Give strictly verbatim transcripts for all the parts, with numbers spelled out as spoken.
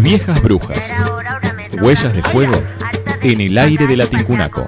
Viejas Brujas. Huellas de fuego en el aire de la Tincunaco.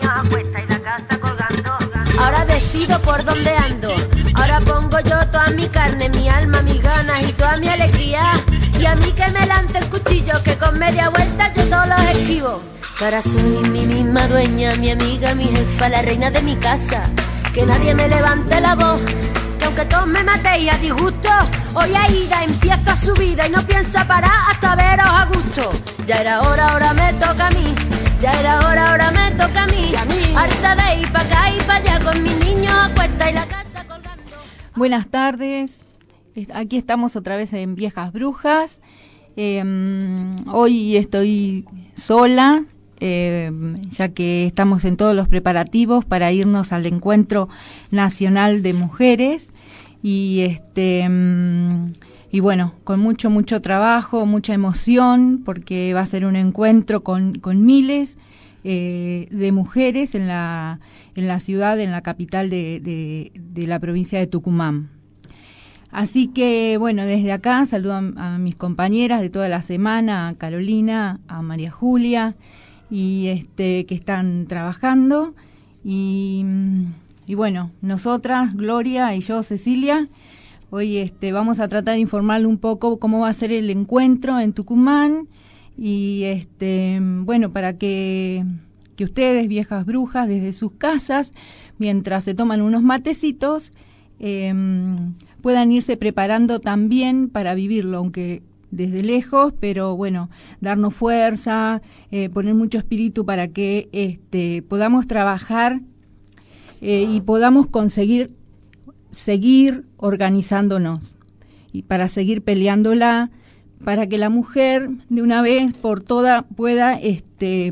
Ahora decido por dónde ando. Ahora pongo yo toda mi carne, mi alma, mis ganas y toda mi alegría. Y a mí que me lance el cuchillo, que con media vuelta yo todos los esquivo. Que ahora soy mi misma dueña, mi amiga, mi jefa, la reina de mi casa. Que nadie me levante la voz, que aunque todos me matéis a disgusto, hoy Aida empieza su vida y no piensa parar hasta veros a gusto. Ya era hora, ahora me toca a mí. Ya era hora, ahora me toca a mí. Harta de ir pa' acá y pa' allá con mis niños a cuesta y la casa colgando. Buenas tardes, aquí estamos otra vez en Viejas Brujas. Eh, hoy estoy sola, eh, ya que estamos en todos los preparativos para irnos al Encuentro Nacional de Mujeres. Y este... Y bueno, con mucho, mucho trabajo, mucha emoción, porque va a ser un encuentro con, con miles eh, de mujeres en la, en la ciudad, en la capital de, de, de la provincia de Tucumán. Así que, bueno, desde acá saludo a, a mis compañeras de toda la semana, a Carolina, a María Julia, y este que están trabajando. Y, y bueno, nosotras, Gloria y yo, Cecilia, hoy este, vamos a tratar de informarle un poco cómo va a ser el encuentro en Tucumán y este, bueno, para que, que ustedes, viejas brujas, desde sus casas, mientras se toman unos matecitos, eh, puedan irse preparando también para vivirlo, aunque desde lejos, pero bueno, darnos fuerza, eh, poner mucho espíritu para que este, podamos trabajar eh, y podamos conseguir seguir organizándonos y para seguir peleándola, para que la mujer de una vez por todas pueda este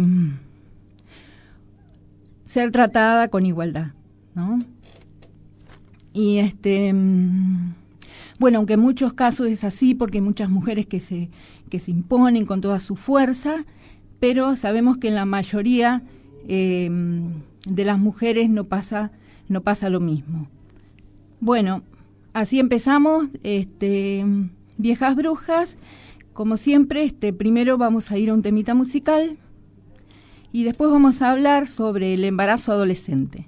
ser tratada con igualdad, ¿no? Y este bueno, aunque en muchos casos es así, porque hay muchas mujeres que se que se imponen con toda su fuerza, pero sabemos que en la mayoría eh, de las mujeres no pasa no pasa lo mismo. Bueno, así empezamos, este, Viejas Brujas. Como siempre, este, primero vamos a ir a un temita musical y después vamos a hablar sobre el embarazo adolescente.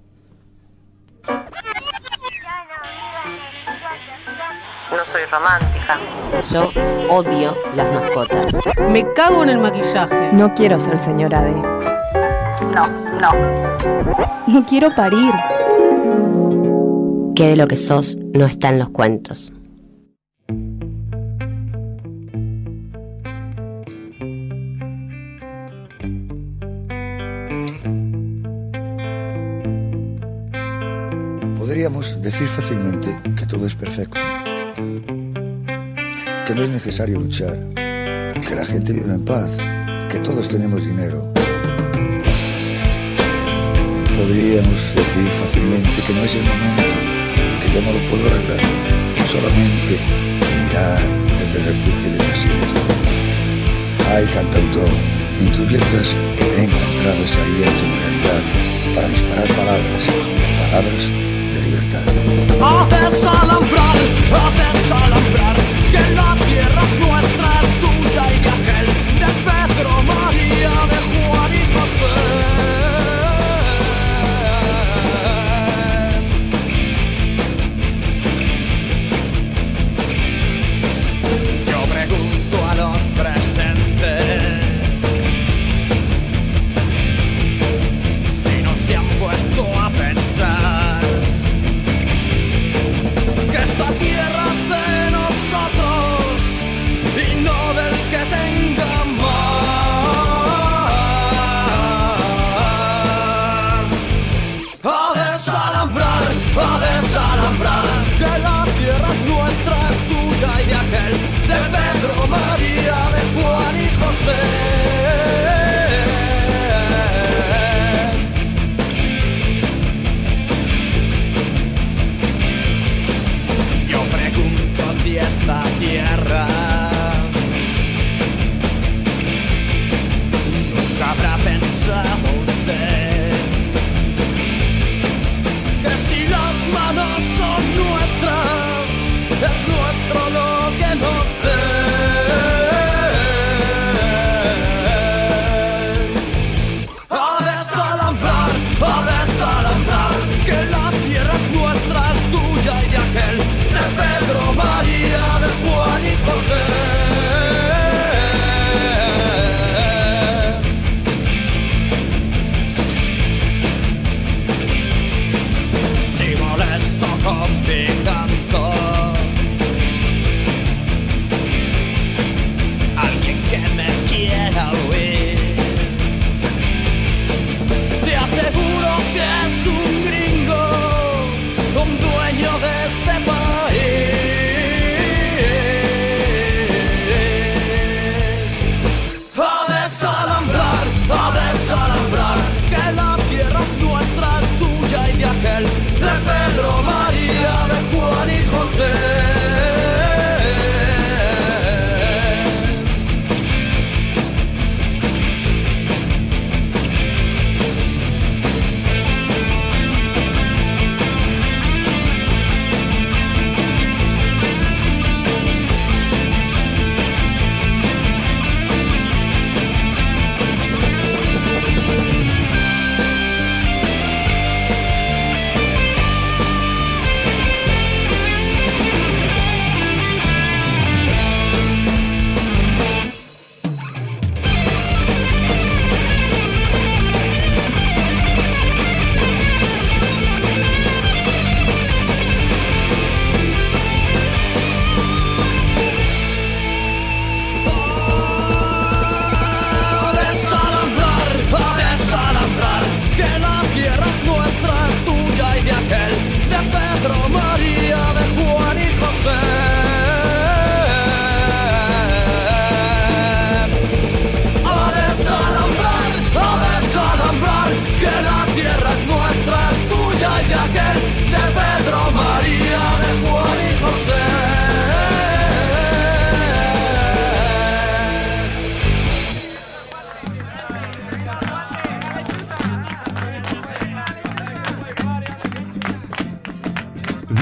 No soy romántica. Yo odio las mascotas. Me cago en el maquillaje. No quiero ser señora D. No, no. No quiero parir. Que de lo que sos no está en los cuentos. Podríamos decir fácilmente que todo es perfecto, que no es necesario luchar, que la gente vive en paz, que todos tenemos dinero. Podríamos decir fácilmente que no es el momento, que yo no lo puedo arreglar, solamente mirar desde el refugio de mi asiento. Ay, cantautor, en tus letras he encontrado ese aliento de realidad para disparar palabras, palabras de libertad. Haces alambrar, haces alambrar, que la tierra es nuestra, es tuya y de aquel, de Pedro, María, de Juan y José. Que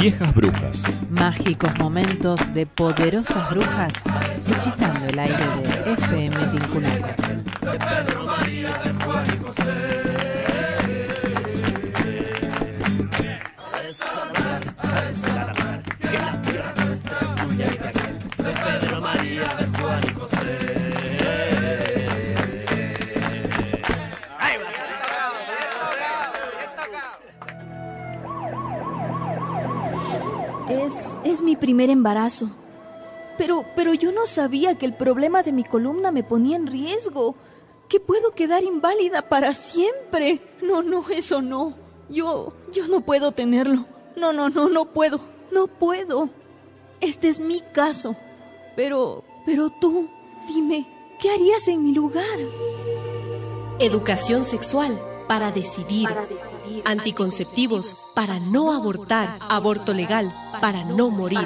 Viejas Brujas. Mágicos momentos de poderosas brujas hechizando el aire de F M Tincunaco. Es, es mi primer embarazo. Pero, pero yo no sabía que el problema de mi columna me ponía en riesgo. Que puedo quedar inválida para siempre. No, no, eso no. Yo, yo no puedo tenerlo. No, no, no, no puedo. No puedo. Este es mi caso. Pero, pero tú, dime, ¿qué harías en mi lugar? Educación sexual para decidir. Para decidir. Anticonceptivos para no abortar. Aborto legal para no morir.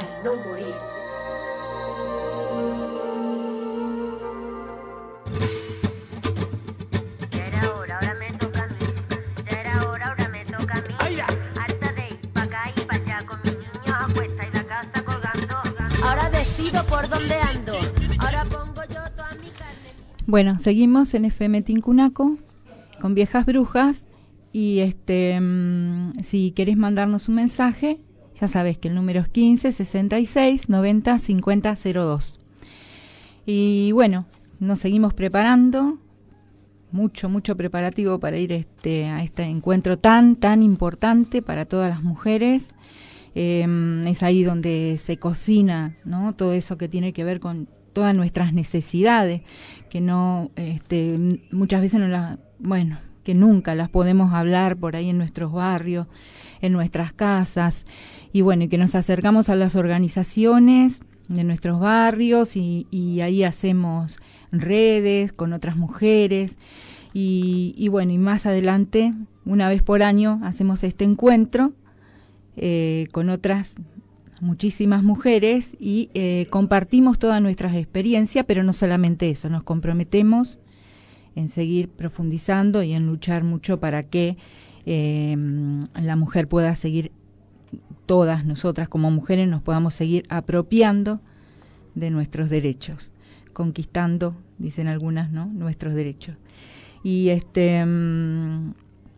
Ahora decido por dónde ando. Ahora pongo yo toda mi carne. Bueno, seguimos en F M Tincunaco con Viejas Brujas. Y este, mmm, si querés mandarnos un mensaje, ya sabés que el número es quince, sesenta y seis, noventa, cincuenta, cero dos. Y bueno, nos seguimos preparando, mucho, mucho preparativo para ir este, a este encuentro tan, tan importante para todas las mujeres. Eh, es ahí donde se cocina, ¿no? Todo eso que tiene que ver con todas nuestras necesidades, que no, este, muchas veces no las, bueno, que nunca las podemos hablar por ahí en nuestros barrios, en nuestras casas, y bueno, y que nos acercamos a las organizaciones de nuestros barrios y, y ahí hacemos redes con otras mujeres, y, y bueno, y más adelante, una vez por año, hacemos este encuentro eh, con otras muchísimas mujeres y eh, compartimos todas nuestras experiencias, pero no solamente eso, nos comprometemos en seguir profundizando y en luchar mucho para que eh, la mujer pueda seguir, todas nosotras como mujeres nos podamos seguir apropiando de nuestros derechos, conquistando, dicen algunas, ¿no?, nuestros derechos. Y este, um,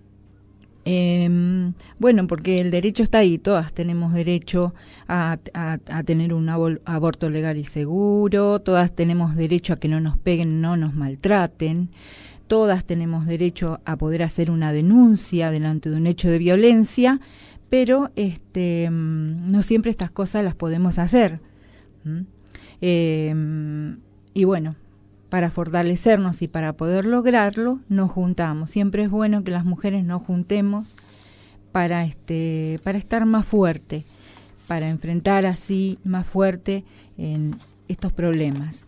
eh, bueno, porque el derecho está ahí, todas tenemos derecho a, a, a tener un abor- aborto legal y seguro, todas tenemos derecho a que no nos peguen, no nos maltraten, todas tenemos derecho a poder hacer una denuncia delante de un hecho de violencia, pero este, no siempre estas cosas las podemos hacer. ¿Mm? Eh, y bueno, para fortalecernos y para poder lograrlo, nos juntamos. Siempre es bueno que las mujeres nos juntemos para este, para estar más fuerte, para enfrentar así más fuerte en estos problemas.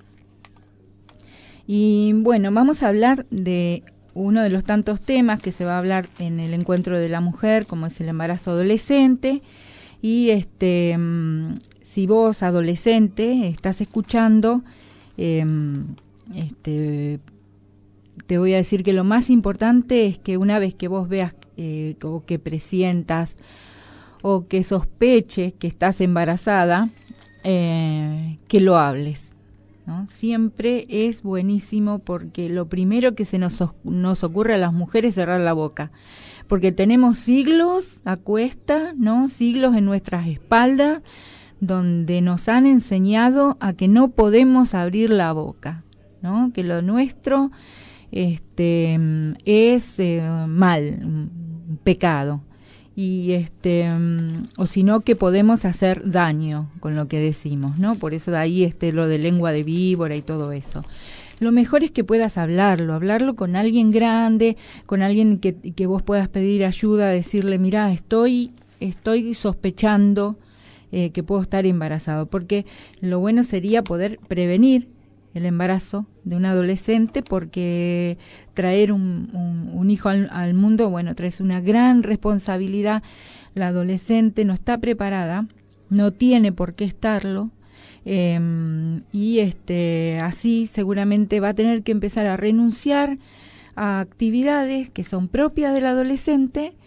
Y bueno, vamos a hablar de uno de los tantos temas que se va a hablar en el encuentro de la mujer, como es el embarazo adolescente. Y este, si vos, adolescente, estás escuchando, eh, este, te voy a decir que lo más importante es que una vez que vos veas eh, o que presientas o que sospeches que estás embarazada, eh, que lo hables, ¿no? Siempre es buenísimo, porque lo primero que se nos, nos ocurre a las mujeres es cerrar la boca, porque tenemos siglos a cuesta, ¿no? Siglos en nuestras espaldas, donde nos han enseñado a que no podemos abrir la boca, ¿no? Que lo nuestro este, es eh, mal, un pecado, y este, o si no, que podemos hacer daño con lo que decimos, ¿no? Por eso de ahí este, lo de lengua de víbora y todo eso. Lo mejor es que puedas hablarlo, hablarlo con alguien grande, con alguien que, que vos puedas pedir ayuda, decirle, mirá, estoy, estoy sospechando eh, que puedo estar embarazado, porque lo bueno sería poder prevenir el embarazo de un adolescente, porque traer un, un, un hijo al, al mundo, bueno, traes una gran responsabilidad. La adolescente no está preparada, no tiene por qué estarlo, eh, y este así seguramente va a tener que empezar a renunciar a actividades que son propias del adolescente,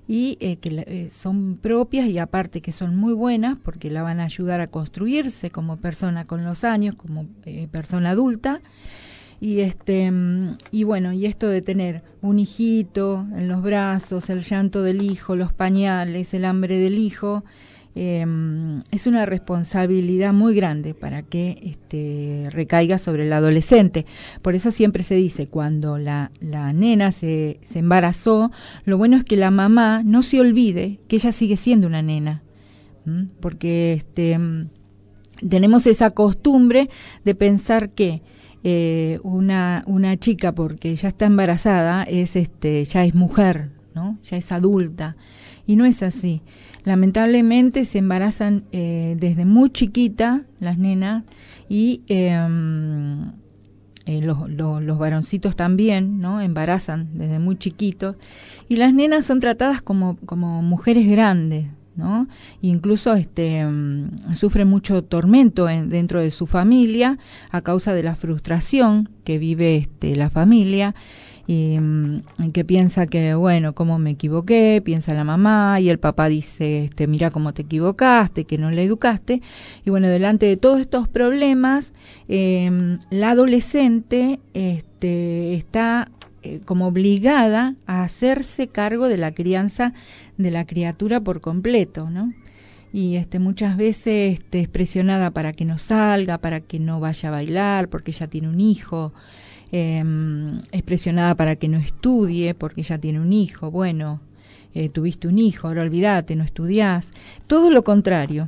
y eh, que eh, son propias y aparte que son muy buenas porque la van a ayudar a construirse como persona con los años, como eh, persona adulta. Y este y bueno, y esto de tener un hijito en los brazos, el llanto del hijo, los pañales, el hambre del hijo, eh, es una responsabilidad muy grande para que este recaiga sobre el adolescente. Por eso siempre se dice, cuando la, la nena se, se embarazó, lo bueno es que la mamá no se olvide que ella sigue siendo una nena, ¿m? Porque este tenemos esa costumbre de pensar que Eh, una una chica porque ya está embarazada es este ya es mujer, ¿no? Ya es adulta, y no es así. Lamentablemente se embarazan eh, desde muy chiquita las nenas y eh, eh, los, los, los varoncitos también, ¿no? Embarazan desde muy chiquitos y las nenas son tratadas como como mujeres grandes, ¿no? Incluso este um, sufre mucho tormento en, dentro de su familia a causa de la frustración que vive este la familia y um, que piensa que bueno, cómo me equivoqué, piensa la mamá y el papá dice este mira cómo te equivocaste, que no le educaste, y bueno, delante de todos estos problemas eh, la adolescente este está eh, como obligada a hacerse cargo de la crianza de la criatura por completo, ¿no? Y este muchas veces este, es presionada para que no salga, para que no vaya a bailar, porque ya tiene un hijo, eh, es presionada para que no estudie, porque ya tiene un hijo. Bueno, eh, tuviste un hijo, ahora olvídate, no estudiás. Todo lo contrario,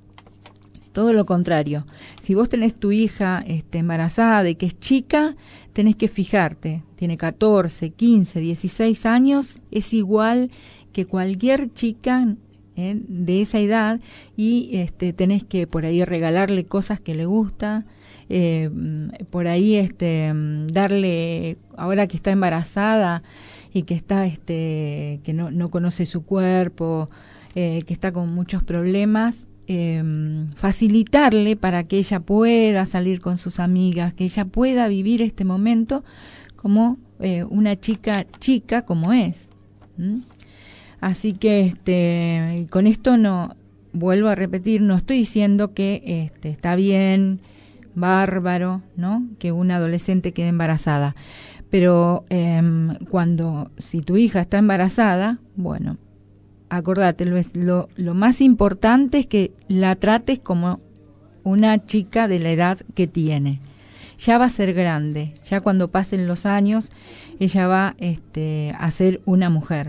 todo lo contrario. Si vos tenés tu hija este, embarazada y que es chica, tenés que fijarte, tiene catorce, quince, dieciséis años, es igual que cualquier chica eh, de esa edad, y este tenés que por ahí regalarle cosas que le gusta, eh, por ahí este darle, ahora que está embarazada y que está este que no, no conoce su cuerpo, eh, que está con muchos problemas, eh, facilitarle para que ella pueda salir con sus amigas, que ella pueda vivir este momento como eh, una chica chica como es. ¿Mm? Así que este con esto no vuelvo a repetir, no estoy diciendo que este está bien, bárbaro, ¿no? Que una adolescente quede embarazada, pero eh, cuando si tu hija está embarazada, bueno, acordate, lo, es, lo, lo más importante es que la trates como una chica de la edad que tiene. Ya va a ser grande, ya cuando pasen los años, ella va este, a ser una mujer.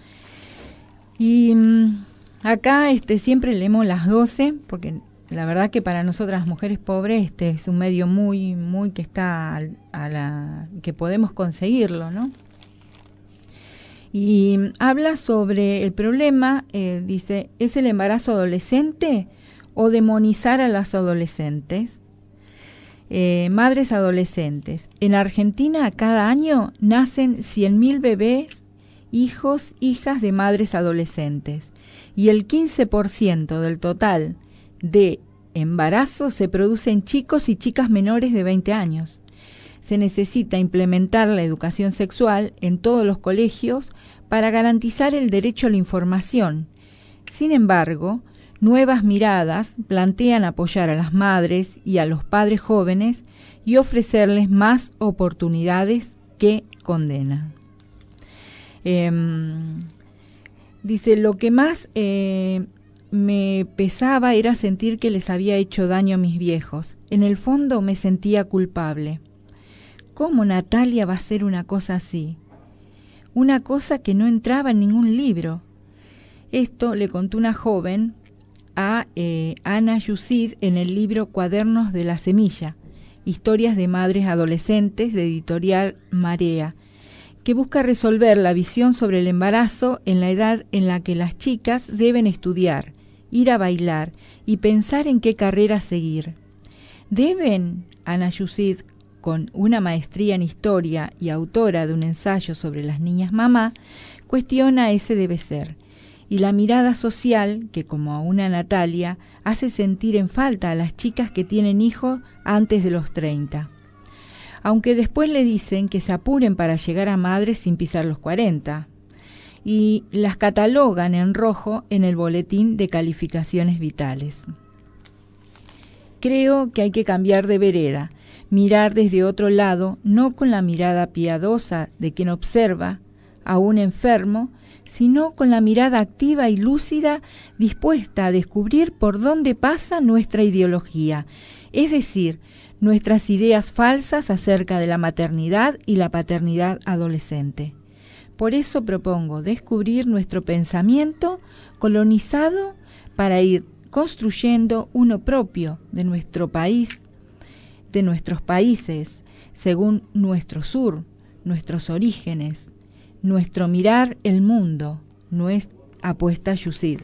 Y um, acá este, siempre leemos las doce, porque la verdad que para nosotras las mujeres pobres este es un medio muy, muy que está a, a la que podemos conseguirlo, ¿no? Y um, habla sobre el problema, eh, dice, ¿es el embarazo adolescente o demonizar a las adolescentes? Eh, madres adolescentes. En Argentina cada año nacen cien mil bebés, hijos, hijas de madres adolescentes, y el quince por ciento del total de embarazos se produce en chicos y chicas menores de veinte años. Se necesita implementar la educación sexual en todos los colegios para garantizar el derecho a la información. Sin embargo, nuevas miradas plantean apoyar a las madres y a los padres jóvenes y ofrecerles más oportunidades que condenan. Eh, dice, lo que más eh, me pesaba era sentir que les había hecho daño a mis viejos. En el fondo me sentía culpable. ¿Cómo Natalia va a hacer una cosa así? Una cosa que no entraba en ningún libro. Esto le contó una joven a eh, Ana Yusid en el libro Cuadernos de la Semilla, historias de madres adolescentes de editorial Marea, que busca resolver la visión sobre el embarazo en la edad en la que las chicas deben estudiar, ir a bailar y pensar en qué carrera seguir. ¿Deben? Ana Yusid, con una maestría en historia y autora de un ensayo sobre las niñas mamá, cuestiona ese debe ser, y la mirada social que, como a una Natalia, hace sentir en falta a las chicas que tienen hijos antes de los treinta. Aunque después le dicen que se apuren para llegar a madres sin pisar los cuarenta. y las catalogan en rojo en el boletín de calificaciones vitales. Creo que hay que cambiar de vereda, mirar desde otro lado, no con la mirada piadosa de quien observa a un enfermo, sino con la mirada activa y lúcida, dispuesta a descubrir por dónde pasa nuestra ideología, es decir, nuestras ideas falsas acerca de la maternidad y la paternidad adolescente. Por eso propongo descubrir nuestro pensamiento colonizado para ir construyendo uno propio de nuestro país, de nuestros países, según nuestro sur, nuestros orígenes, nuestro mirar el mundo, nuestra apuesta Yusid.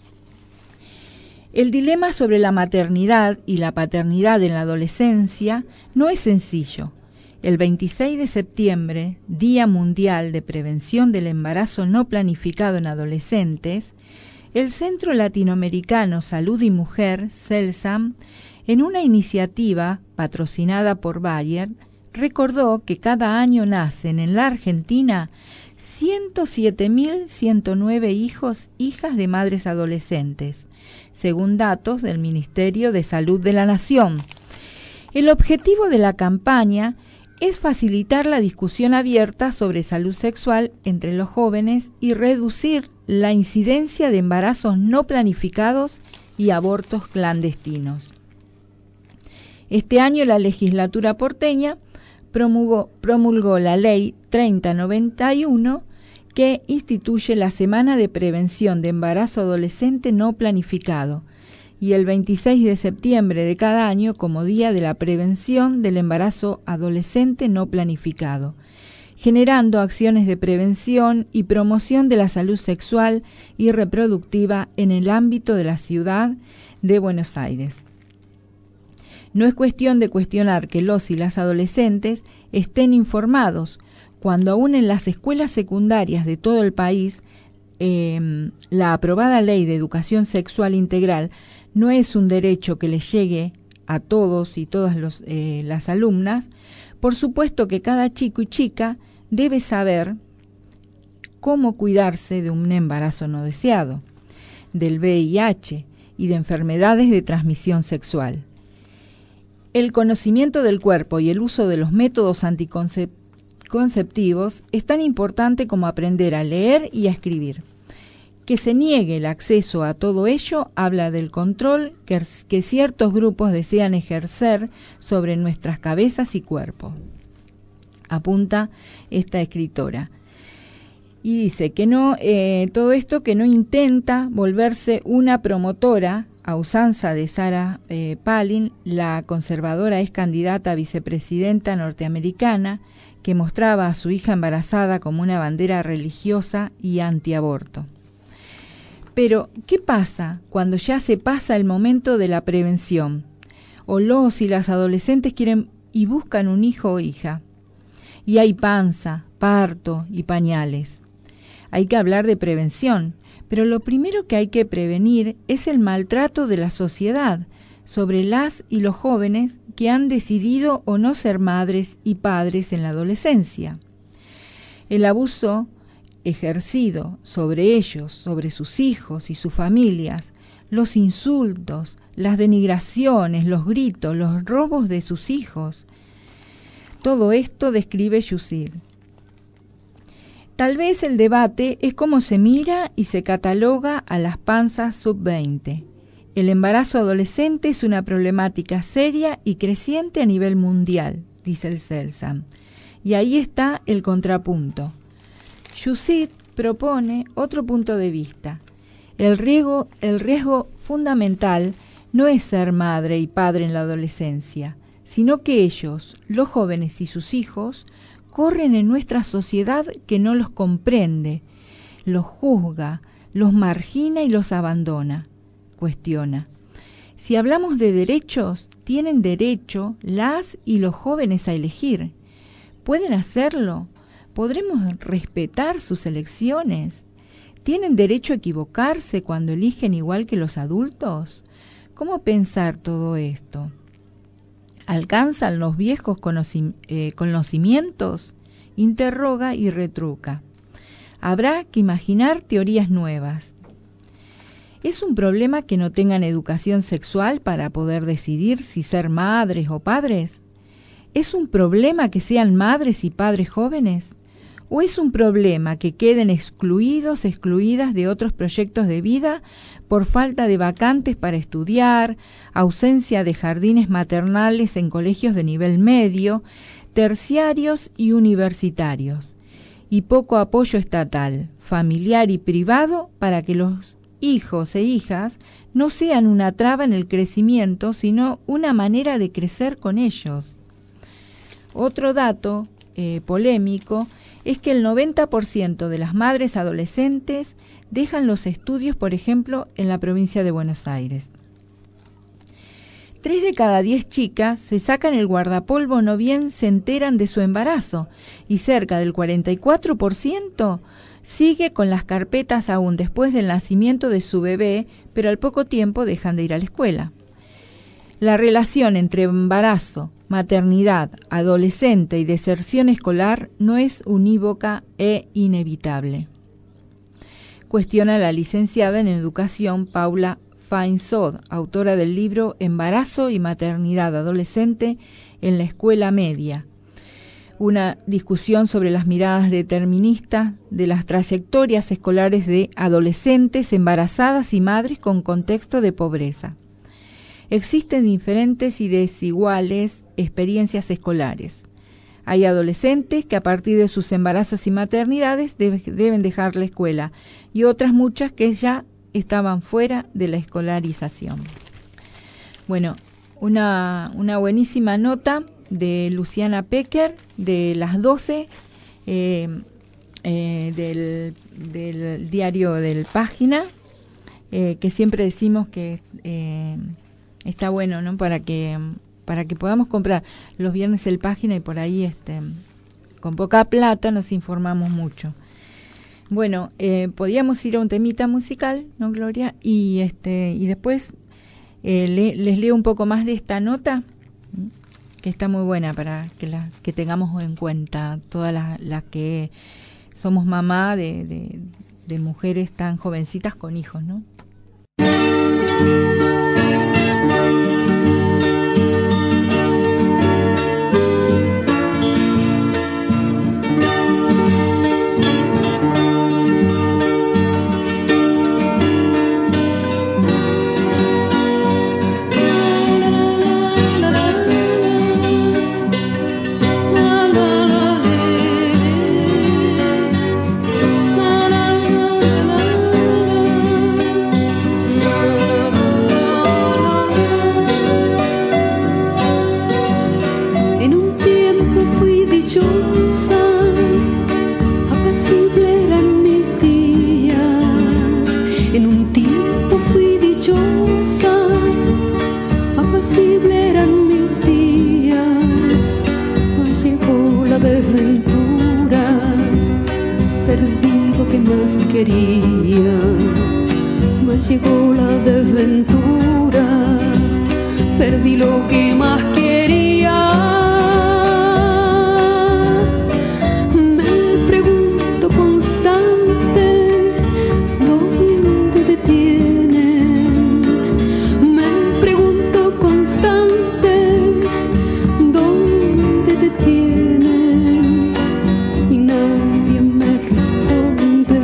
El dilema sobre la maternidad y la paternidad en la adolescencia no es sencillo. El veintiséis de septiembre, Día Mundial de Prevención del Embarazo No Planificado en Adolescentes, el Centro Latinoamericano Salud y Mujer, CELSAM, en una iniciativa patrocinada por Bayer, recordó que cada año nacen en la Argentina ciento siete mil ciento nueve hijos, hijas de madres adolescentes, según datos del Ministerio de Salud de la Nación. El objetivo de la campaña es facilitar la discusión abierta sobre salud sexual entre los jóvenes y reducir la incidencia de embarazos no planificados y abortos clandestinos. Este año la legislatura porteña promulgó, promulgó la ley treinta noventa y uno que instituye la Semana de Prevención de Embarazo Adolescente No Planificado y el veintiséis de septiembre de cada año como Día de la Prevención del Embarazo Adolescente No Planificado, generando acciones de prevención y promoción de la salud sexual y reproductiva en el ámbito de la ciudad de Buenos Aires. No es cuestión de cuestionar que los y las adolescentes estén informados, cuando aún en las escuelas secundarias de todo el país eh, la aprobada Ley de Educación Sexual Integral no es un derecho que les llegue a todos y todas los, eh, las alumnas. Por supuesto que cada chico y chica debe saber cómo cuidarse de un embarazo no deseado, del V I H y de enfermedades de transmisión sexual. El conocimiento del cuerpo y el uso de los métodos anticonceptivos es tan importante como aprender a leer y a escribir. Que se niegue el acceso a todo ello habla del control que, que ciertos grupos desean ejercer sobre nuestras cabezas y cuerpos, apunta esta escritora. Y dice que no, eh, todo esto que no intenta volverse una promotora, a usanza de Sarah eh, Palin, la conservadora ex candidata a vicepresidenta norteamericana, que mostraba a su hija embarazada como una bandera religiosa y antiaborto. Pero, ¿qué pasa cuando ya se pasa el momento de la prevención? O los y las adolescentes quieren y buscan un hijo o hija, y hay panza, parto y pañales. Hay que hablar de prevención, pero lo primero que hay que prevenir es el maltrato de la sociedad sobre las y los jóvenes que han decidido o no ser madres y padres en la adolescencia. El abuso ejercido sobre ellos, sobre sus hijos y sus familias, los insultos, las denigraciones, los gritos, los robos de sus hijos. Todo esto describe Yusid. Tal vez el debate es cómo se mira y se cataloga a las panzas sub veinte. El embarazo adolescente es una problemática seria y creciente a nivel mundial, dice el CELSAM. Y ahí está el contrapunto. Yusid propone otro punto de vista. El riesgo, el riesgo fundamental no es ser madre y padre en la adolescencia, sino que ellos, los jóvenes y sus hijos, corren en nuestra sociedad que no los comprende, los juzga, los margina y los abandona. Cuestiona. Si hablamos de derechos, tienen derecho las y los jóvenes a elegir. ¿Pueden hacerlo? ¿Podremos respetar sus elecciones? ¿Tienen derecho a equivocarse cuando eligen igual que los adultos? ¿Cómo pensar todo esto? ¿Alcanzan los viejos conoci- eh, conocimientos? Interroga y retruca. Habrá que imaginar teorías nuevas. ¿Es un problema que no tengan educación sexual para poder decidir si ser madres o padres? ¿Es un problema que sean madres y padres jóvenes? ¿O es un problema que queden excluidos, excluidas de otros proyectos de vida por falta de vacantes para estudiar, ausencia de jardines maternales en colegios de nivel medio, terciarios y universitarios, y poco apoyo estatal, familiar y privado para que los hijos e hijas no sean una traba en el crecimiento, sino una manera de crecer con ellos? Otro dato eh, polémico es que el noventa por ciento de las madres adolescentes dejan los estudios, por ejemplo, en la provincia de Buenos Aires. Tres de cada diez chicas se sacan el guardapolvo no bien se enteran de su embarazo y cerca del cuarenta y cuatro por ciento sigue con las carpetas aún después del nacimiento de su bebé, pero al poco tiempo dejan de ir a la escuela. La relación entre embarazo, maternidad, adolescente y deserción escolar no es unívoca e inevitable. Cuestiona la licenciada en Educación Paula Feinsod, autora del libro Embarazo y maternidad adolescente en la escuela media. Una discusión sobre las miradas deterministas de las trayectorias escolares de adolescentes, embarazadas y madres con contexto de pobreza. Existen diferentes y desiguales experiencias escolares. Hay adolescentes que a partir de sus embarazos y maternidades debe, deben dejar la escuela y otras muchas que ya estaban fuera de la escolarización. Bueno, una, una buenísima nota de Luciana Pecker de las doce eh, eh, del, del diario del Página, eh, que siempre decimos que eh, está bueno, ¿no? Para que para que podamos comprar los viernes el Página y por ahí este con poca plata nos informamos mucho. Bueno, eh, podíamos ir a un temita musical, ¿no, Gloria? Y este y después eh, le, les leo un poco más de esta nota, que está muy buena para que la que tengamos en cuenta todas las, las que somos mamá de, de, de mujeres tan jovencitas con hijos, ¿no? Quería, mas llegó la desventura, perdí lo que más quería. Me pregunto constante, ¿dónde te tienen? Me pregunto constante, ¿dónde te tienen? Y nadie me responde.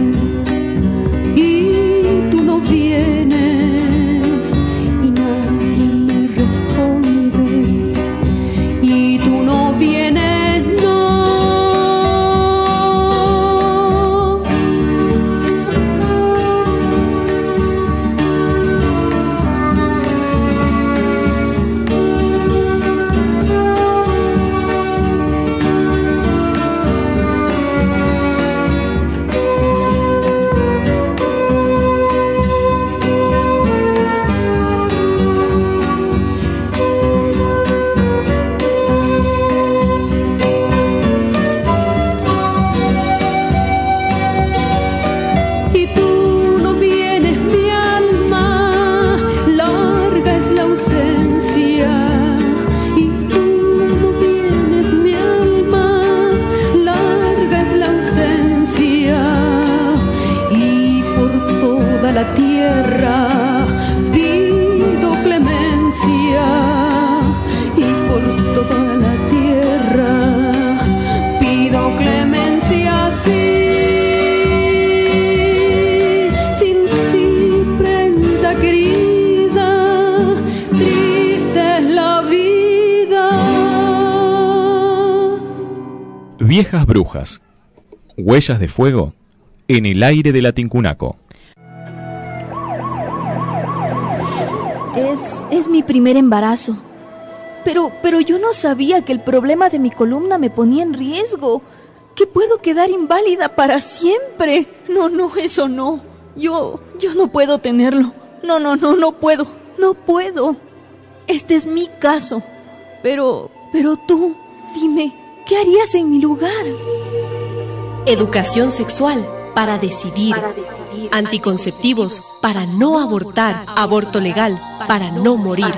Y tú no vienes y nadie me responde. Viejas Brujas, huellas de fuego en el aire de la Tincunaco. Es, es mi primer embarazo. Pero, pero yo no sabía que el problema de mi columna me ponía en riesgo. Que puedo quedar inválida para siempre. No, no, eso no. Yo, yo no puedo tenerlo. No, no, no, no puedo. No puedo. Este es mi caso. Pero, pero tú, dime, ¿qué harías en mi lugar? Educación sexual para decidir. Anticonceptivos para no abortar. Aborto legal para no morir.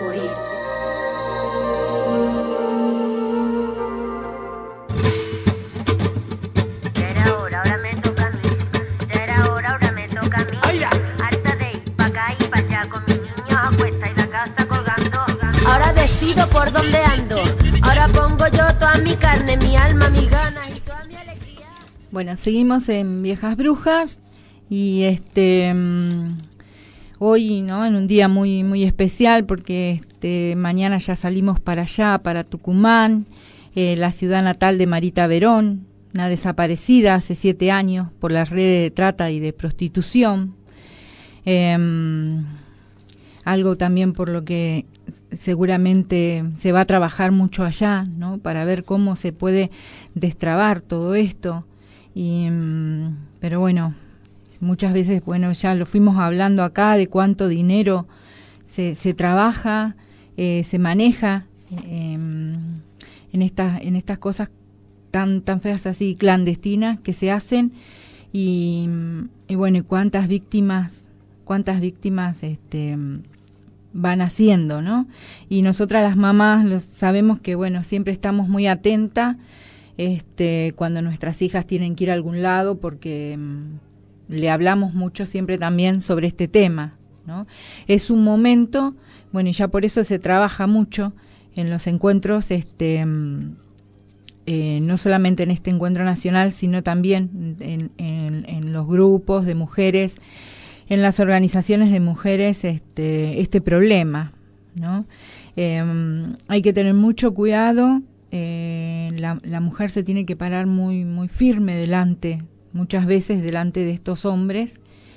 Ahora decido por dónde ando. Ahora pongo yo toda mi carne, mi alma, mi ganas y toda mi alegría. Bueno, seguimos en Viejas Brujas y este mmm, hoy, ¿no? En un día muy muy especial porque este mañana ya salimos para allá, para Tucumán, eh, la ciudad natal de Marita Verón, una desaparecida hace siete años por las redes de trata y de prostitución. Eh, algo también por lo que seguramente se va a trabajar mucho allá, ¿no? Para ver cómo se puede destrabar todo esto. Y, pero bueno, muchas veces, bueno, ya lo fuimos hablando acá de cuánto dinero se, se trabaja, eh, se maneja eh, en estas en estas cosas tan tan feas así, clandestinas que se hacen. Y, y bueno, y cuántas víctimas, cuántas víctimas este van haciendo, ¿no? Y nosotras las mamás lo sabemos que, bueno, siempre estamos muy atentas este, cuando nuestras hijas tienen que ir a algún lado porque mmm, le hablamos mucho siempre también sobre este tema, ¿no? Es un momento, bueno, y ya por eso se trabaja mucho en los encuentros, este, eh, no solamente en este encuentro nacional, sino también en, en, en los grupos de mujeres, en las organizaciones de mujeres este este problema, ¿no? Eh, hay que tener mucho cuidado, eh, la, la mujer se tiene que parar muy muy firme delante, muchas veces delante de estos hombres,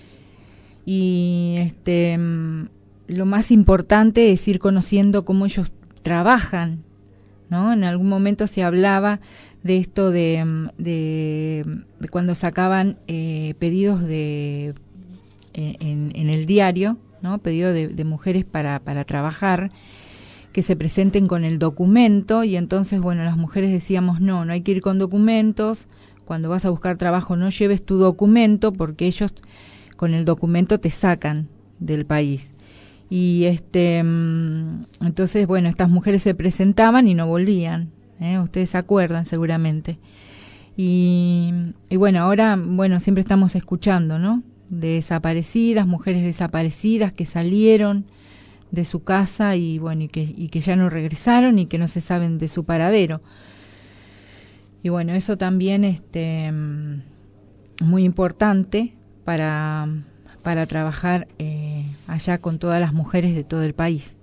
y este lo más importante es ir conociendo cómo ellos trabajan, ¿no? En algún momento se hablaba de esto de, de, de cuando sacaban eh, pedidos de En, en el diario, ¿no? Pedido de, de mujeres para, para trabajar, que se presenten con el documento, y entonces, bueno, las mujeres decíamos, no, no hay que ir con documentos, cuando vas a buscar trabajo no lleves tu documento, porque ellos con el documento te sacan del país. Y este entonces, bueno, estas mujeres se presentaban y no volvían, ¿eh? Ustedes se acuerdan seguramente. Y, y bueno, ahora, bueno, siempre estamos escuchando, ¿no? De desaparecidas, mujeres desaparecidas que salieron de su casa y bueno y que, y que ya no regresaron y que no se saben de su paradero. Y bueno, eso también este es muy importante para, para trabajar eh, allá con todas las mujeres de todo el país.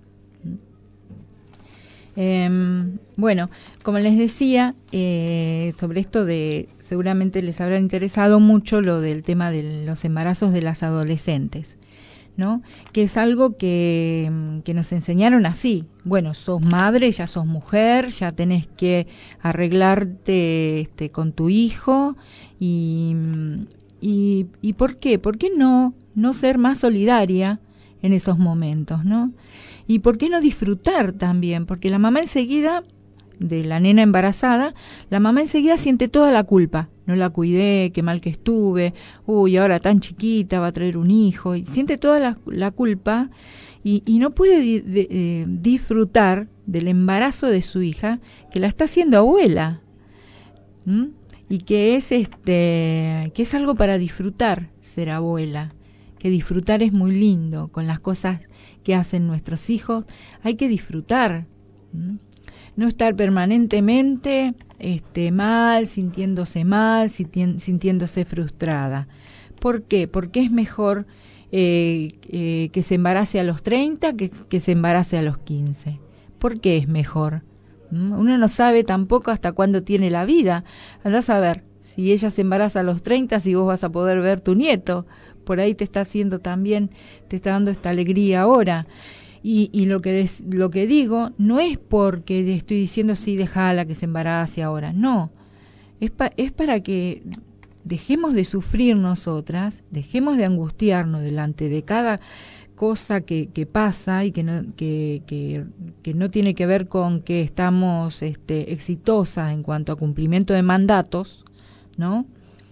Eh, bueno, como les decía, eh, sobre esto de, seguramente les habrá interesado mucho lo del tema de los embarazos de las adolescentes, ¿no? Que es algo que, que nos enseñaron así. Bueno, sos madre, ya sos mujer, ya tenés que arreglarte este, con tu hijo y, y, y ¿por qué? ¿Por qué no, no ser más solidaria en esos momentos, ¿no? ¿Y por qué no disfrutar también? Porque la mamá enseguida, de la nena embarazada, la mamá enseguida siente toda la culpa. No la cuidé, qué mal que estuve, uy, ahora tan chiquita va a traer un hijo. Y siente toda la, la culpa y, y no puede di, de, eh, disfrutar del embarazo de su hija, que la está haciendo abuela. ¿Mm? Y que es, este, que es algo para disfrutar ser abuela. Que disfrutar es muy lindo con las cosas que hacen nuestros hijos, hay que disfrutar, ¿Mm? No estar permanentemente este, mal, sintiéndose mal, sintien, sintiéndose frustrada. ¿Por qué? Porque es mejor eh, eh, que se embarace a los treinta que que se embarace a los quince. ¿Por qué es mejor? ¿Mm? Uno no sabe tampoco hasta cuándo tiene la vida. Andás a ver, si ella se embaraza a los treinta, si vos vas a poder ver tu nieto. Por ahí te está haciendo también, te está dando esta alegría ahora. Y, y lo que des, lo que digo no es porque estoy diciendo sí, dejala que se embarace ahora. No, es, pa, es para que dejemos de sufrir nosotras, dejemos de angustiarnos delante de cada cosa que, que pasa y que no, que, que, que no tiene que ver con que estamos este, exitosas en cuanto a cumplimiento de mandatos, ¿no?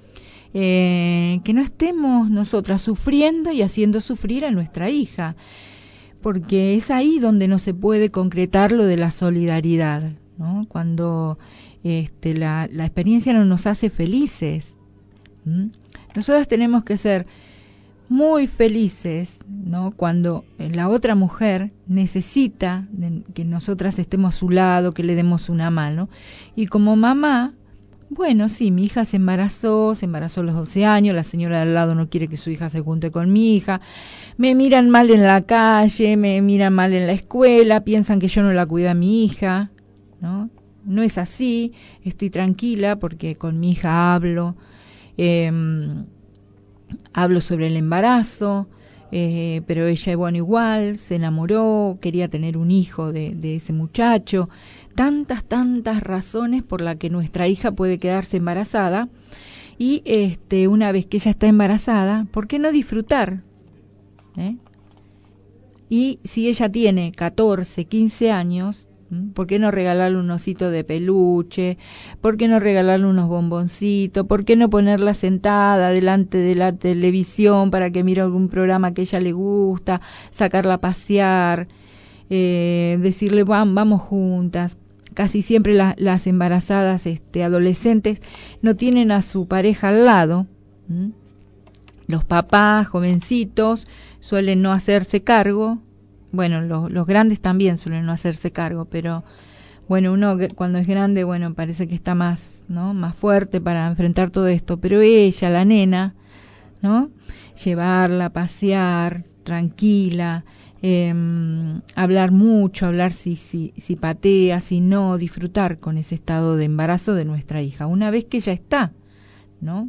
Eh, que no estemos nosotras sufriendo y haciendo sufrir a nuestra hija, porque es ahí donde no se puede concretar lo de la solidaridad, ¿no? Cuando este, la, la experiencia no nos hace felices. ¿Mm? Nosotras tenemos que ser muy felices, ¿no? Cuando la otra mujer necesita de, que nosotras estemos a su lado, que le demos una mano. Y como mamá, bueno, sí, mi hija se embarazó, se embarazó a los doce años, la señora de al lado no quiere que su hija se junte con mi hija, me miran mal en la calle, me miran mal en la escuela, piensan que yo no la cuido a mi hija, ¿no? No es así, estoy tranquila porque con mi hija hablo, eh, hablo sobre el embarazo, eh, pero ella, bueno, igual, se enamoró, quería tener un hijo de, de ese muchacho. Tantas, tantas razones por las que nuestra hija puede quedarse embarazada y este, una vez que ella está embarazada, ¿por qué no disfrutar? ¿Eh? Y si ella tiene catorce, quince años, ¿por qué no regalarle un osito de peluche? ¿Por qué no regalarle unos bomboncitos? ¿Por qué no ponerla sentada delante de la televisión para que mire algún programa que a ella le gusta, sacarla a pasear? Eh, decirle vamos juntas. Casi siempre la, las embarazadas este, adolescentes no tienen a su pareja al lado. ¿Mm? Los papás jovencitos suelen no hacerse cargo. Bueno, los, los grandes también suelen no hacerse cargo, pero bueno, uno cuando es grande, bueno, parece que está más, ¿no? Más fuerte para enfrentar todo esto, pero ella, la nena, ¿no? Llevarla, pasear, tranquila, Eh, hablar mucho, hablar si, si, si patea, si no, disfrutar con ese estado de embarazo de nuestra hija, una vez que ya está, ¿no?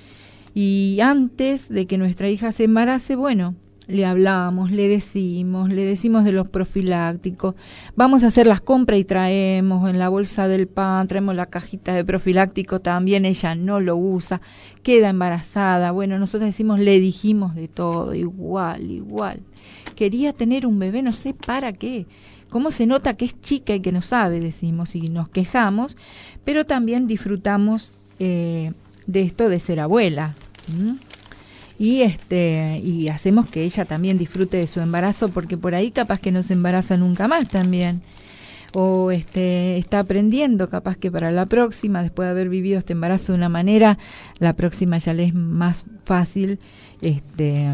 Y antes de que nuestra hija se embarace, bueno, le hablamos, le decimos, le decimos de los profilácticos, vamos a hacer las compras y traemos en la bolsa del pan, traemos la cajita de profiláctico también, ella no lo usa, queda embarazada, bueno, nosotros decimos, le dijimos de todo, igual, igual. Quería tener un bebé, no sé para qué. ¿Cómo se nota que es chica y que no sabe? Decimos y nos quejamos, pero también disfrutamos eh, de esto de ser abuela. ¿Mm? Y este y hacemos que ella también disfrute de su embarazo, porque por ahí capaz que no se embaraza nunca más también. O este está aprendiendo, capaz que para la próxima, después de haber vivido este embarazo de una manera, la próxima ya le es más fácil este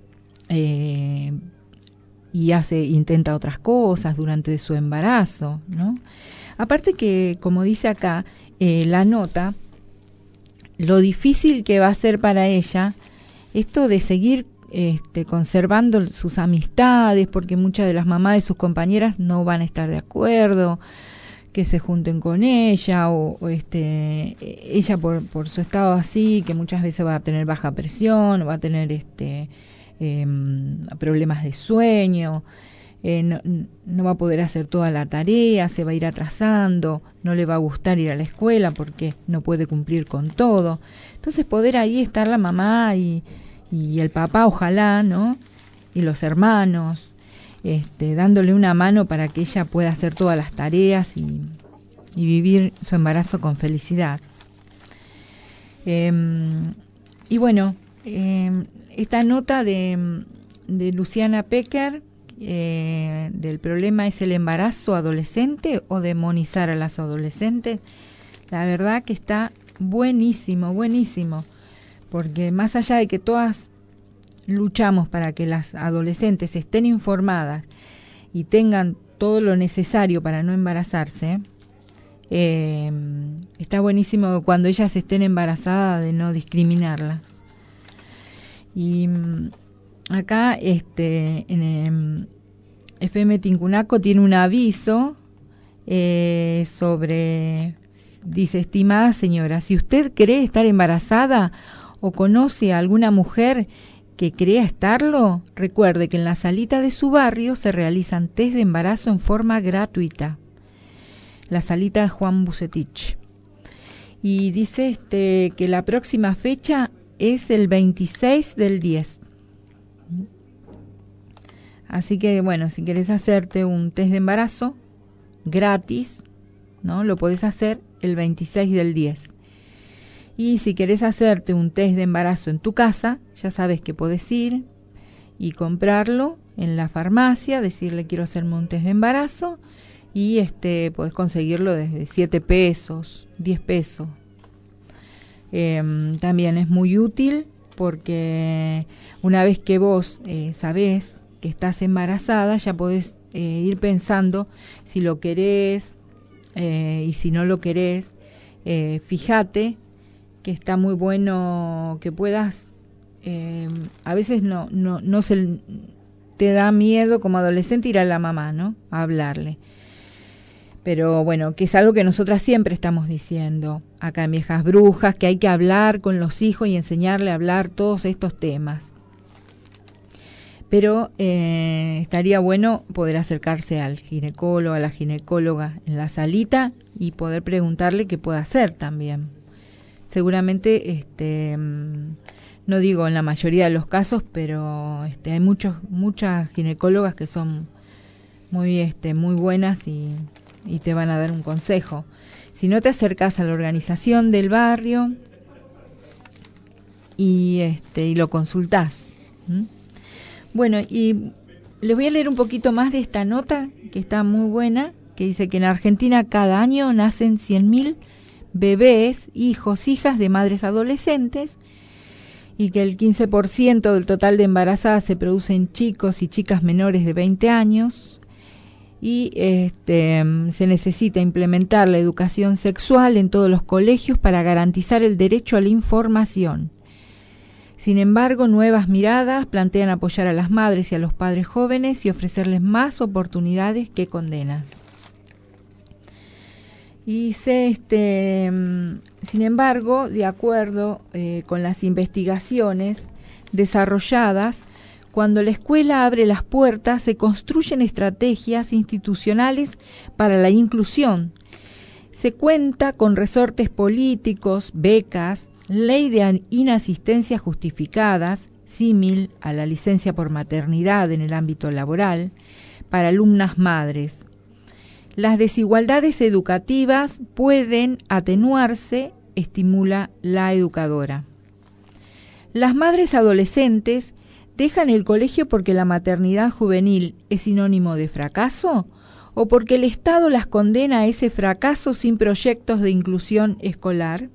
eh, y hace intenta otras cosas durante su embarazo, ¿no? Aparte que, como dice acá eh, la nota, lo difícil que va a ser para ella esto de seguir este, conservando sus amistades, porque muchas de las mamás de sus compañeras no van a estar de acuerdo que se junten con ella, o, o este ella por, por su estado así, que muchas veces va a tener baja presión, va a tener este Eh, problemas de sueño, eh, no, no va a poder hacer toda la tarea, se va a ir atrasando, no le va a gustar ir a la escuela porque no puede cumplir con todo. Entonces poder ahí estar la mamá y, y el papá, ojalá, ¿no? Y los hermanos, este, dándole una mano para que ella pueda hacer todas las tareas y, y vivir su embarazo con felicidad. Eh, y bueno, eh, esta nota de, de Luciana Pecker, eh, del problema es el embarazo adolescente o demonizar a las adolescentes, la verdad que está buenísimo, buenísimo, porque más allá de que todas luchamos para que las adolescentes estén informadas y tengan todo lo necesario para no embarazarse, eh, está buenísimo cuando ellas estén embarazadas de no discriminarla. Y acá este en F M Tincunaco tiene un aviso eh, sobre, dice, estimada señora, si usted cree estar embarazada o conoce a alguna mujer que crea estarlo, recuerde que en la salita de su barrio se realizan test de embarazo en forma gratuita. La salita de Juan Bucetich. Y dice este que la próxima fecha es el veintiséis del diez. Así que bueno, si querés hacerte un test de embarazo gratis, ¿no? Lo podés hacer el veintiséis del diez. Y si querés hacerte un test de embarazo en tu casa, ya sabes que podés ir y comprarlo en la farmacia, decirle quiero hacerme un test de embarazo y este podés conseguirlo desde siete pesos, diez pesos. Eh, también es muy útil porque una vez que vos eh, sabés que estás embarazada, ya podés eh, ir pensando si lo querés eh, y si no lo querés. Eh, fíjate que está muy bueno que puedas, eh, a veces no, no, no se te da miedo como adolescente ir a la mamá, ¿no? A hablarle. Pero bueno, que es algo que nosotras siempre estamos diciendo acá en Viejas Brujas, que hay que hablar con los hijos y enseñarle a hablar todos estos temas. Pero eh, estaría bueno poder acercarse al ginecólogo, a la ginecóloga en la salita y poder preguntarle qué puede hacer también. Seguramente, este, no digo en la mayoría de los casos, pero este, hay muchos, muchas ginecólogas que son muy, este, muy buenas y, y te van a dar un consejo. Si no, te acercas a la organización del barrio y, este, y lo consultás. ¿Mm? Bueno, y les voy a leer un poquito más de esta nota que está muy buena, que dice que en Argentina cada año nacen cien mil bebés, hijos, hijas de madres adolescentes y que el quince por ciento del total de embarazadas se produce en chicos y chicas menores de veinte años y este, se necesita implementar la educación sexual en todos los colegios para garantizar el derecho a la información. Sin embargo, nuevas miradas plantean apoyar a las madres y a los padres jóvenes y ofrecerles más oportunidades que condenas. Y se, este, sin embargo, de acuerdo eh, con las investigaciones desarrolladas, cuando la escuela abre las puertas, se construyen estrategias institucionales para la inclusión. Se cuenta con resortes políticos, becas, ley de inasistencia justificadas, símil a la licencia por maternidad en el ámbito laboral, para alumnas madres. Las desigualdades educativas pueden atenuarse, estimula la educadora. Las madres adolescentes dejan el colegio porque la maternidad juvenil es sinónimo de fracaso o porque el Estado las condena a ese fracaso sin proyectos de inclusión escolar.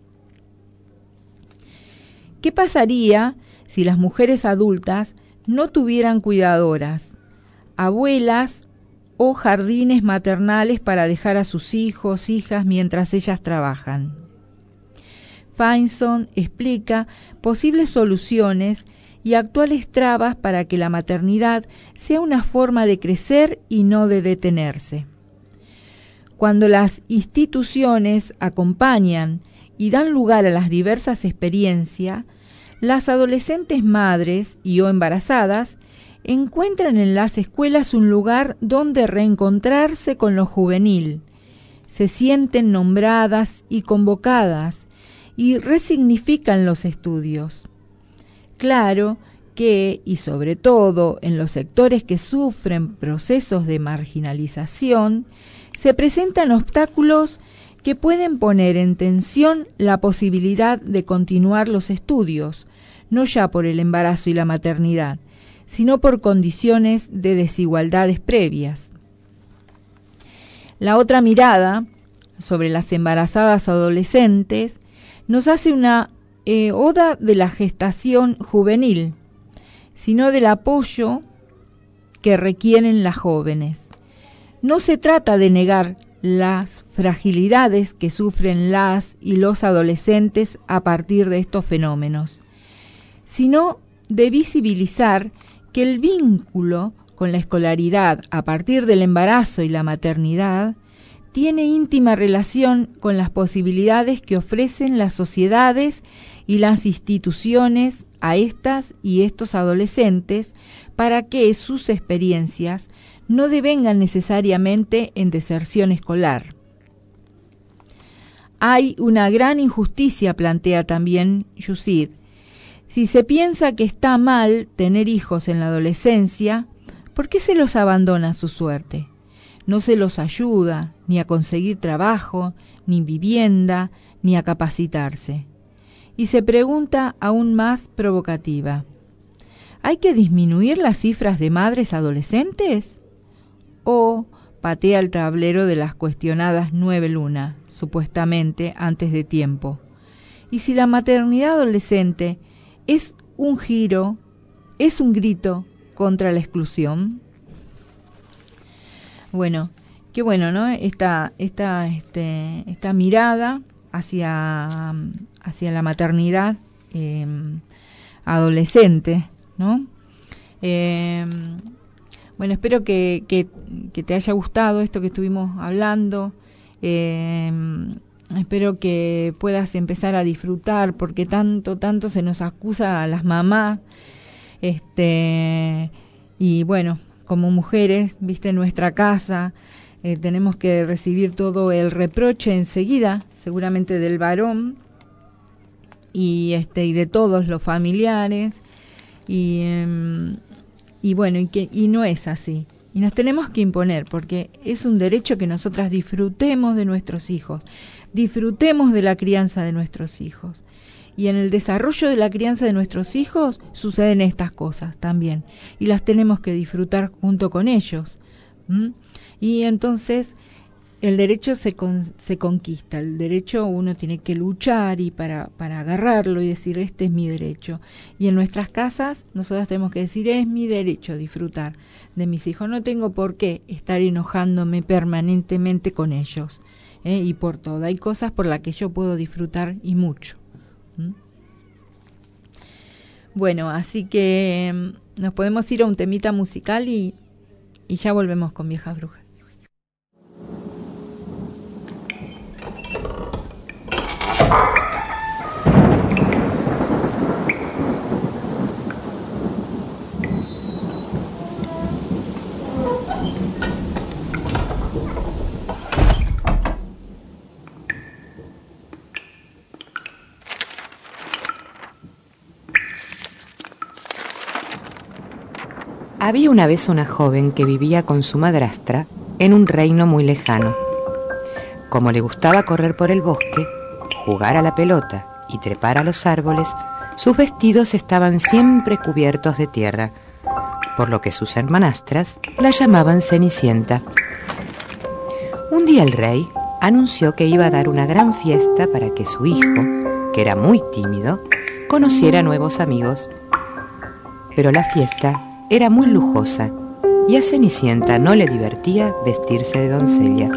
¿Qué pasaría si las mujeres adultas no tuvieran cuidadoras, abuelas o jardines maternales para dejar a sus hijos, hijas mientras ellas trabajan? Fainson explica posibles soluciones y actuales trabas para que la maternidad sea una forma de crecer y no de detenerse. Cuando las instituciones acompañan y dan lugar a las diversas experiencias, las adolescentes madres y o embarazadas encuentran en las escuelas un lugar donde reencontrarse con lo juvenil, se sienten nombradas y convocadas y resignifican los estudios. Claro que, y sobre todo en los sectores que sufren procesos de marginalización, se presentan obstáculos que pueden poner en tensión la posibilidad de continuar los estudios, no ya por el embarazo y la maternidad, sino por condiciones de desigualdades previas. La otra mirada sobre las embarazadas adolescentes nos hace una eh, oda de la gestación juvenil, sino del apoyo que requieren las jóvenes. No se trata de negar las fragilidades que sufren las y los adolescentes a partir de estos fenómenos, sino de visibilizar que el vínculo con la escolaridad a partir del embarazo y la maternidad tiene íntima relación con las posibilidades que ofrecen las sociedades y las instituciones a estas y estos adolescentes para que sus experiencias no devengan necesariamente en deserción escolar. Hay una gran injusticia, plantea también Yusid. Si se piensa que está mal tener hijos en la adolescencia, ¿por qué se los abandona a su suerte? No se los ayuda ni a conseguir trabajo, ni vivienda, ni a capacitarse. Y se pregunta aún más provocativa: ¿hay que disminuir las cifras de madres adolescentes? O patea el tablero de las cuestionadas nueve lunas, supuestamente antes de tiempo. Y si la maternidad adolescente es un giro, es un grito contra la exclusión. Bueno, qué bueno, ¿no? Esta, esta, este, esta mirada hacia, hacia la maternidad eh, adolescente, ¿no? Eh, bueno, espero que, que, que te haya gustado esto que estuvimos hablando. Eh, espero que puedas empezar a disfrutar, porque tanto, tanto se nos acusa a las mamás, este, y bueno, como mujeres, viste, en nuestra casa, eh, tenemos que recibir todo el reproche enseguida, seguramente del varón, y este, y de todos los familiares, y, eh, y bueno, y que, y no es así. Y nos tenemos que imponer, porque es un derecho que nosotras disfrutemos de nuestros hijos, disfrutemos de la crianza de nuestros hijos. Y en el desarrollo de la crianza de nuestros hijos suceden estas cosas también, y las tenemos que disfrutar junto con ellos. ¿Mm? Y entonces el derecho se, con, se conquista, el derecho uno tiene que luchar y para, para agarrarlo y decir, este es mi derecho. Y en nuestras casas nosotras tenemos que decir, es mi derecho disfrutar de mis hijos, no tengo por qué estar enojándome permanentemente con ellos, ¿eh? Y por todo, hay cosas por las que yo puedo disfrutar y mucho. ¿Mm? Bueno, así que um, nos podemos ir a un temita musical y, y ya volvemos con Viejas Brujas. Había una vez una joven que vivía con su madrastra en un reino muy lejano. Como le gustaba correr por el bosque, jugar a la pelota y trepar a los árboles, sus vestidos estaban siempre cubiertos de tierra, por lo que sus hermanastras la llamaban Cenicienta. Un día el rey anunció que iba a dar una gran fiesta para que su hijo, que era muy tímido, conociera nuevos amigos. Pero la fiesta era muy lujosa y a Cenicienta no le divertía vestirse de doncella.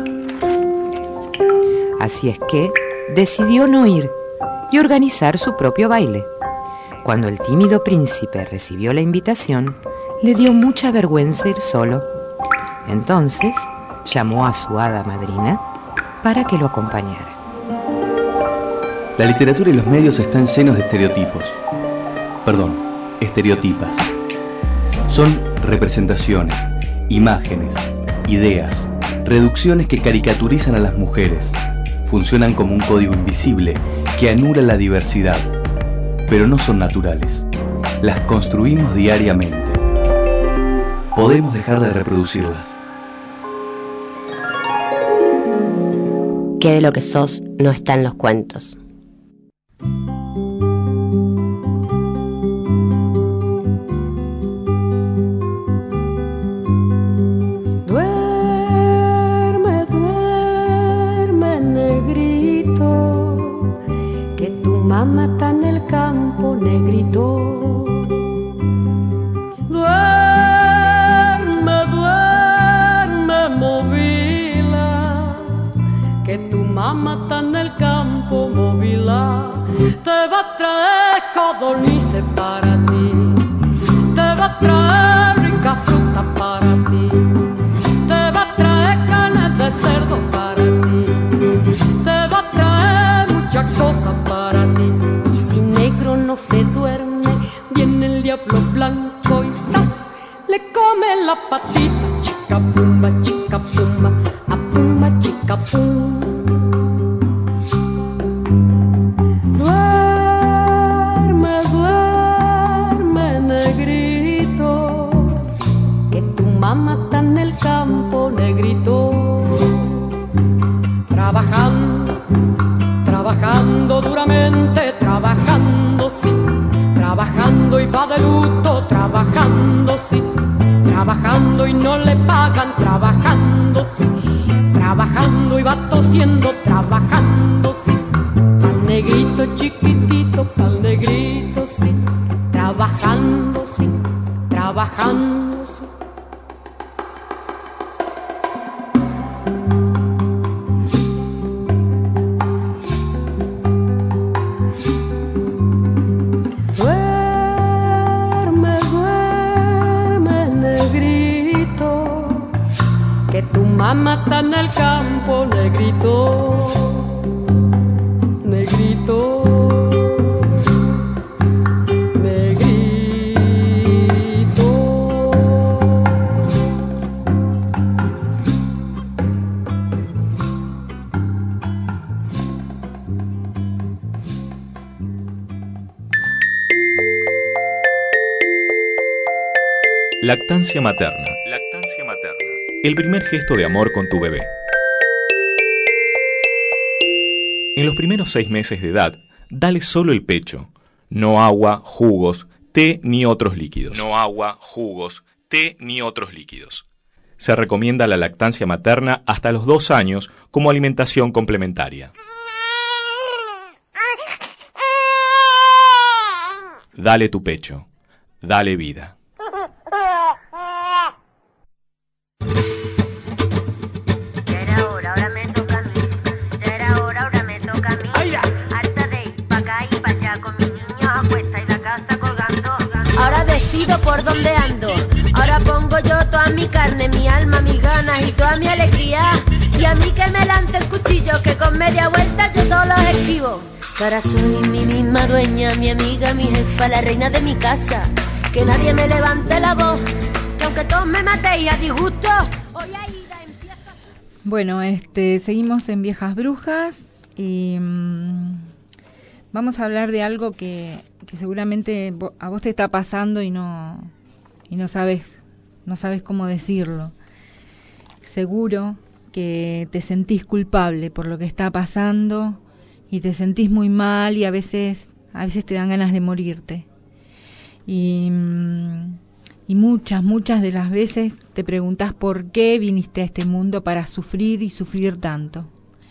Así es que decidió no ir y organizar su propio baile. Cuando el tímido príncipe recibió la invitación, le dio mucha vergüenza ir solo. Entonces llamó a su hada madrina para que lo acompañara. La literatura y los medios están llenos de estereotipos. Perdón, estereotipas. Son representaciones, imágenes, ideas, reducciones que caricaturizan a las mujeres. Funcionan como un código invisible que anula la diversidad, pero no son naturales. Las construimos diariamente. Podemos dejar de reproducirlas. ¿Qué de lo que sos no está en los cuentos? Mamá está en el campo, negrito. Duerme, duerme, movila. Que tu mamá está en el campo, movila. Te va a traer codornices para ti. Te va a traer rica fruta para ti. Te va a traer carne de cerdo para ti. patita, chica pumba, chica pumba, a pumba, chica pum. Duerme, duerme, negrito, que tu mamá está en el campo, negrito, trabajando, trabajando duramente, trabajando, sí, trabajando y va de luto, trabajando, sí, trabajando y no le pagan, trabajando, sí, trabajando y va tosiendo, trabajando, sí, pa'l negrito chiquitito, pa'l negrito, sí, trabajando, sí, trabajando, sí. Mamá está en el campo, negrito, negrito, negrito. Lactancia materna. Lactancia materna. El primer gesto de amor con tu bebé. En los primeros seis meses de edad, dale solo el pecho. No agua, jugos, té ni otros líquidos. No agua, jugos, té ni otros líquidos. Se recomienda la lactancia materna hasta los dos años como alimentación complementaria. Dale tu pecho. Dale vida. Ahora decido por dónde ando. Ahora pongo yo toda mi carne, mi alma, mis ganas y toda mi alegría. Y a mí que me lance el cuchillo, que con media vuelta yo todos los esquivo. Que ahora soy mi misma dueña, mi amiga, mi jefa, la reina de mi casa. Que nadie me levante la voz, que aunque todos me matéis a disgusto, hoy Aida empieza. Bueno, este, seguimos en Viejas Brujas y mmm, vamos a hablar de algo que, que seguramente a vos te está pasando y no y no sabes no sabes cómo decirlo. Seguro que te sentís culpable por lo que está pasando y te sentís muy mal y a veces a veces te dan ganas de morirte. Y, y muchas, muchas de las veces te preguntás por qué viniste a este mundo para sufrir y sufrir tanto.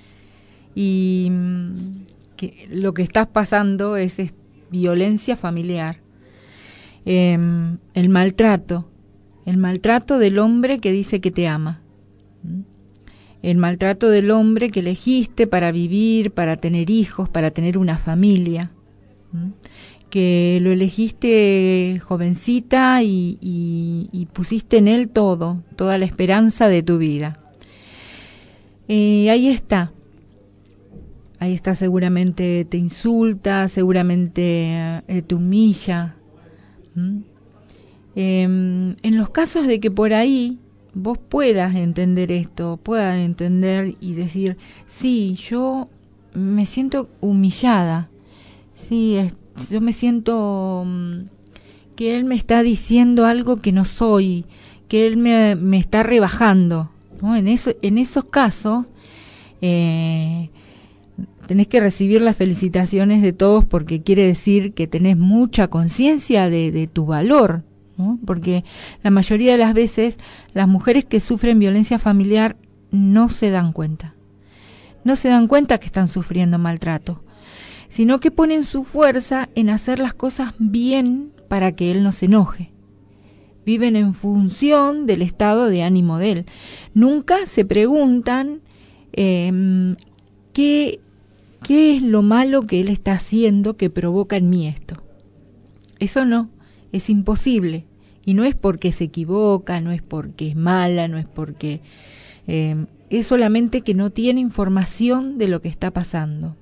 Y que lo que estás pasando es, es violencia familiar, eh, el maltrato, el maltrato del hombre que dice que te ama, el maltrato del hombre que elegiste para vivir, para tener hijos, para tener una familia, que lo elegiste jovencita y, y, y pusiste en él todo, toda la esperanza de tu vida. Eh, ahí está. Ahí está, seguramente te insulta, seguramente eh, te humilla. ¿Mm? Eh, en los casos de que por ahí vos puedas entender esto, puedas entender y decir, sí, yo me siento humillada, sí, es, yo me siento um, que él me está diciendo algo que no soy, que él me, me está rebajando, ¿no? En, eso, en esos casos eh, tenés que recibir las felicitaciones de todos porque quiere decir que tenés mucha conciencia de, de tu valor, ¿no? Porque la mayoría de las veces las mujeres que sufren violencia familiar no se dan cuenta. No se dan cuenta que están sufriendo maltrato, sino que ponen su fuerza en hacer las cosas bien para que él no se enoje. Viven en función del estado de ánimo de él. Nunca se preguntan eh, qué, qué es lo malo que él está haciendo que provoca en mí esto. Eso no, es imposible. Y no es porque se equivoca, no es porque es mala, no es porque... Eh, es solamente que no tiene información de lo que está pasando.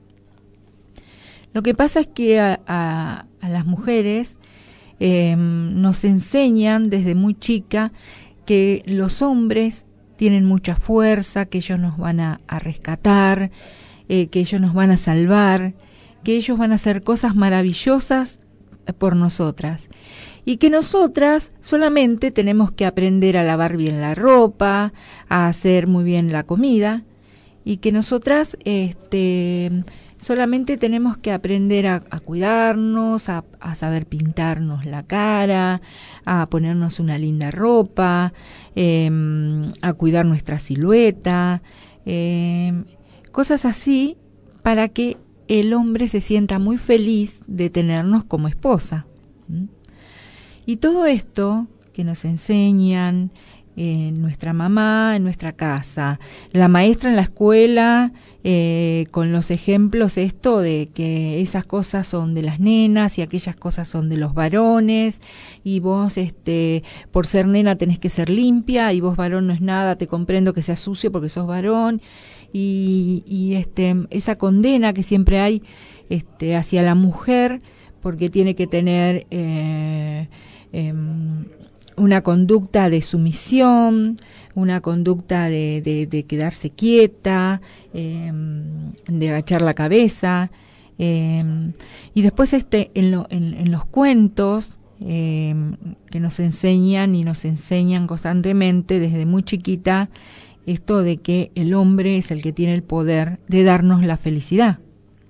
Lo que pasa es que a, a, a las mujeres eh, nos enseñan desde muy chica que los hombres tienen mucha fuerza, que ellos nos van a, a rescatar, eh, que ellos nos van a salvar, que ellos van a hacer cosas maravillosas por nosotras. Y que nosotras solamente tenemos que aprender a lavar bien la ropa, a hacer muy bien la comida, y que nosotras este, solamente tenemos que aprender a, a cuidarnos, a, a saber pintarnos la cara, a ponernos una linda ropa, eh, a cuidar nuestra silueta, eh, cosas así para que el hombre se sienta muy feliz de tenernos como esposa. ¿Mm? Y todo esto que nos enseñan en nuestra mamá, en nuestra casa, la maestra en la escuela, eh, con los ejemplos esto de que esas cosas son de las nenas y aquellas cosas son de los varones, y vos este por ser nena tenés que ser limpia, y vos varón no es nada, te comprendo que seas sucio porque sos varón, y, y este esa condena que siempre hay este hacia la mujer porque tiene que tener eh, eh, una conducta de sumisión, una conducta de, de, de quedarse quieta, eh, de agachar la cabeza, eh, y después este en, lo, en, en los cuentos eh, que nos enseñan y nos enseñan constantemente desde muy chiquita esto de que el hombre es el que tiene el poder de darnos la felicidad.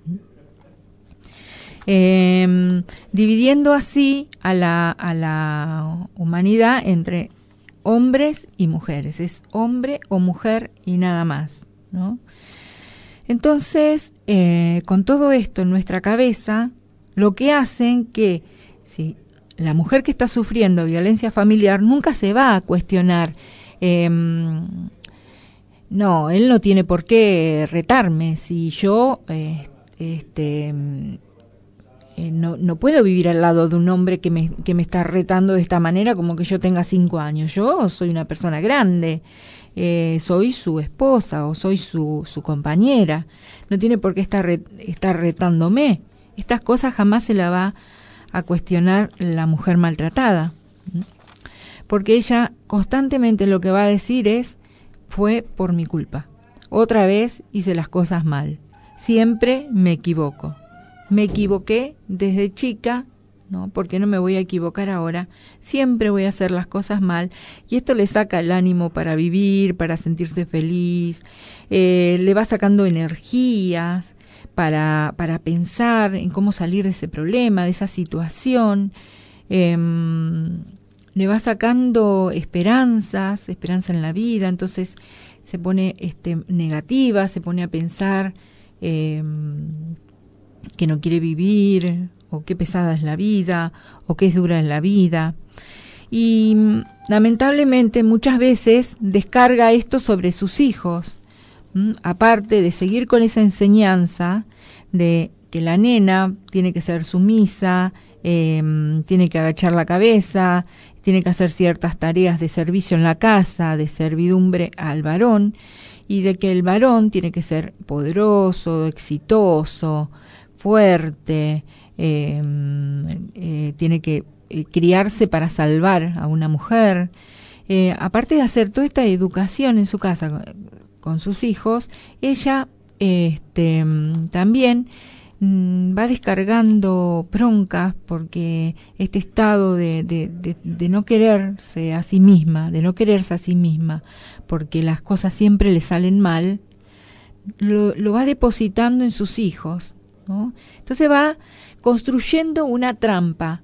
Eh, dividiendo así a la, a la humanidad entre hombres y mujeres, es hombre o mujer y nada más, ¿no? Entonces, eh, con todo esto en nuestra cabeza, lo que hacen que si la mujer que está sufriendo violencia familiar nunca se va a cuestionar, eh, no, él no tiene por qué retarme, si yo, eh, este... Eh, no, no puedo vivir al lado de un hombre que me, que me está retando de esta manera como que yo tenga cinco años. Yo soy una persona grande, eh, soy su esposa o soy su, su compañera. No tiene por qué estar, re, estar retándome. Estas cosas jamás se la va a cuestionar la mujer maltratada. Porque ella constantemente lo que va a decir es, fue por mi culpa. Otra vez hice las cosas mal. Siempre me equivoco. Me equivoqué desde chica, ¿no? ¿Por qué no me voy a equivocar ahora? Siempre voy a hacer las cosas mal, y esto le saca el ánimo para vivir, para sentirse feliz, eh, le va sacando energías para, para pensar en cómo salir de ese problema, de esa situación, eh, le va sacando esperanzas, esperanza en la vida, entonces se pone este, negativa, se pone a pensar eh, que no quiere vivir, o qué pesada es la vida, o qué es dura es la vida. Y lamentablemente muchas veces descarga esto sobre sus hijos, ¿m? Aparte de seguir con esa enseñanza de que la nena tiene que ser sumisa, eh, tiene que agachar la cabeza, tiene que hacer ciertas tareas de servicio en la casa, de servidumbre al varón, y de que el varón tiene que ser poderoso, exitoso, fuerte, eh, eh, tiene que eh, criarse para salvar a una mujer. Eh, aparte de hacer toda esta educación en su casa con, con sus hijos, ella este, también mm, va descargando broncas porque este estado de, de, de, de no quererse a sí misma, de no quererse a sí misma, porque las cosas siempre le salen mal, lo, lo va depositando en sus hijos, ¿no? Entonces va construyendo una trampa.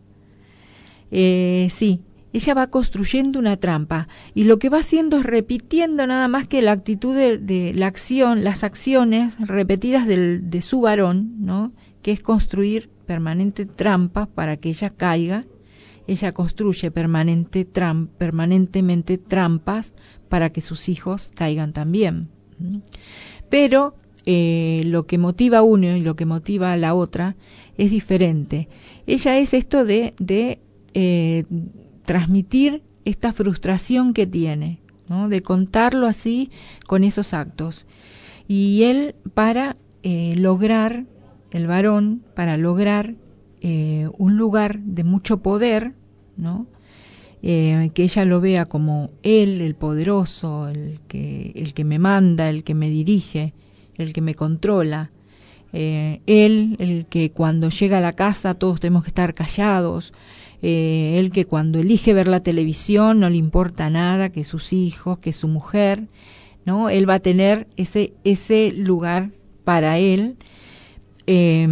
Eh, sí, ella va construyendo una trampa, y lo que va haciendo es repitiendo nada más que la actitud de, de la acción, las acciones repetidas del, de su varón, ¿no? Que es construir permanente trampas para que ella caiga. Ella construye permanente tram, permanentemente trampas para que sus hijos caigan también. Pero Eh, lo que motiva a uno y lo que motiva a la otra es diferente. Ella es esto de, de eh, transmitir esta frustración que tiene, ¿no? De contarlo así con esos actos. Y él para eh, lograr, el varón, para lograr eh, un lugar de mucho poder, ¿no? eh, que ella lo vea como él, el poderoso, el que, el que me manda, el que me dirige, el que me controla. Eh, él, el que cuando llega a la casa todos tenemos que estar callados, eh, él que cuando elige ver la televisión no le importa nada, que sus hijos, que su mujer, ¿no? Él va a tener ese, ese lugar para él. Eh,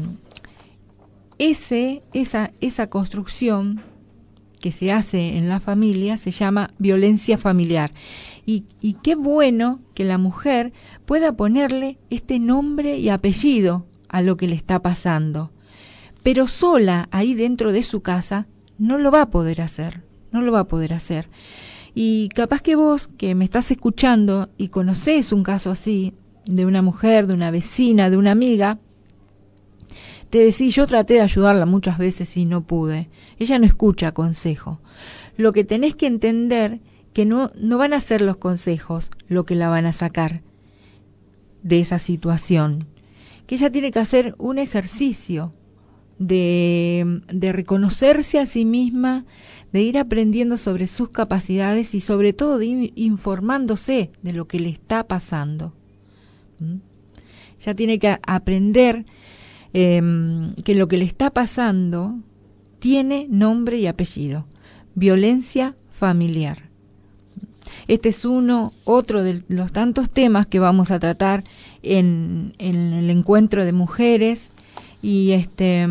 ese, esa, esa construcción que se hace en la familia se llama violencia familiar. Y, y qué bueno que la mujer pueda ponerle este nombre y apellido a lo que le está pasando. Pero sola, ahí dentro de su casa, no lo va a poder hacer, no lo va a poder hacer. Y capaz que vos, que me estás escuchando y conocés un caso así, de una mujer, de una vecina, de una amiga, te decís, yo traté de ayudarla muchas veces y no pude. Ella no escucha consejo. Lo que tenés que entender que no, no van a ser los consejos lo que la van a sacar de esa situación. Que ella tiene que hacer un ejercicio de, de reconocerse a sí misma, de ir aprendiendo sobre sus capacidades y sobre todo de ir informándose de lo que le está pasando. ¿Mm? Ella tiene que aprender eh, que lo que le está pasando tiene nombre y apellido. Violencia familiar. Este es uno, otro de los tantos temas que vamos a tratar en, en el encuentro de mujeres y este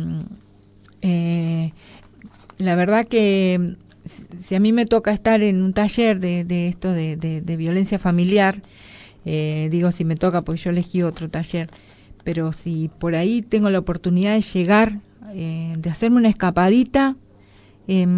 eh, la verdad que si a mí me toca estar en un taller de, de esto de, de, de violencia familiar, eh, digo si me toca porque yo elegí otro taller, pero si por ahí tengo la oportunidad de llegar, eh, de hacerme una escapadita, eh,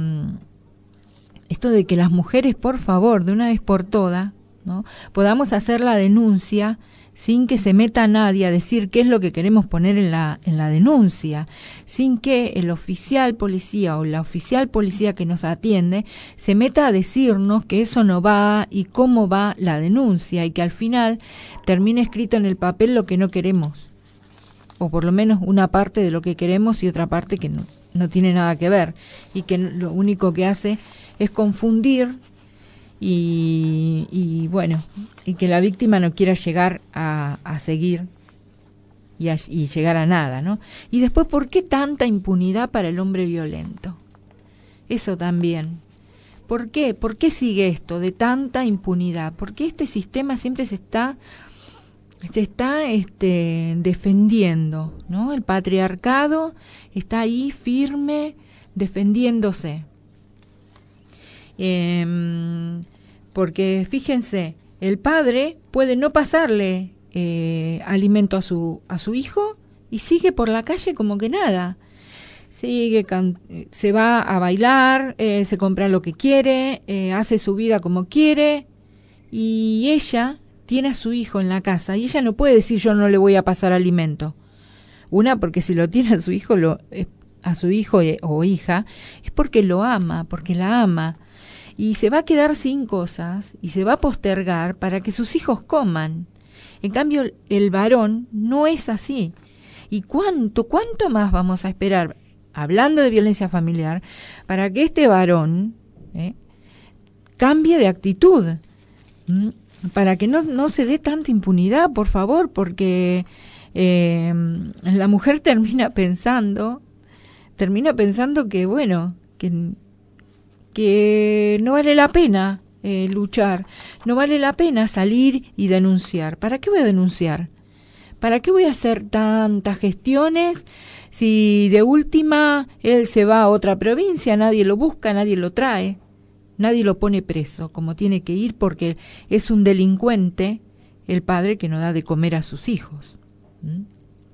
esto de que las mujeres, por favor, de una vez por todas, ¿no?, podamos hacer la denuncia sin que se meta nadie a decir qué es lo que queremos poner en la, en la denuncia, sin que el oficial policía o la oficial policía que nos atiende se meta a decirnos que eso no va y cómo va la denuncia y que al final termine escrito en el papel lo que no queremos, o por lo menos una parte de lo que queremos y otra parte que no, no tiene nada que ver y que lo único que hace es confundir y, y bueno, y que la víctima no quiera llegar a, a seguir y, a, y llegar a nada, ¿no? Y después, ¿por qué tanta impunidad para el hombre violento? Eso también. ¿Por qué? ¿Por qué sigue esto de tanta impunidad? ¿Por qué este sistema siempre se está se está este, defendiendo, ¿no? El patriarcado está ahí firme, defendiéndose. Eh, porque fíjense, el padre puede no pasarle eh, alimento a su a su hijo y sigue por la calle como que nada. Sigue, can- se va a bailar, eh, se compra lo que quiere, eh, hace su vida como quiere y ella tiene a su hijo en la casa y ella no puede decir yo no le voy a pasar alimento. Una, porque si lo tiene a su hijo, lo, eh, a su hijo o hija, es porque lo ama, porque la ama. Y se va a quedar sin cosas y se va a postergar para que sus hijos coman. En cambio, el varón no es así. ¿Y cuánto, cuánto más vamos a esperar, hablando de violencia familiar, para que este varón eh, cambie de actitud? ¿Mm? Para que no, no se dé tanta impunidad, por favor, porque eh, la mujer termina pensando, termina pensando que, bueno, que... que no vale la pena eh, luchar, no vale la pena salir y denunciar. ¿Para qué voy a denunciar? ¿Para qué voy a hacer tantas gestiones si de última él se va a otra provincia, nadie lo busca, nadie lo trae, nadie lo pone preso como tiene que ir porque es un delincuente el padre que no da de comer a sus hijos? ¿Mm?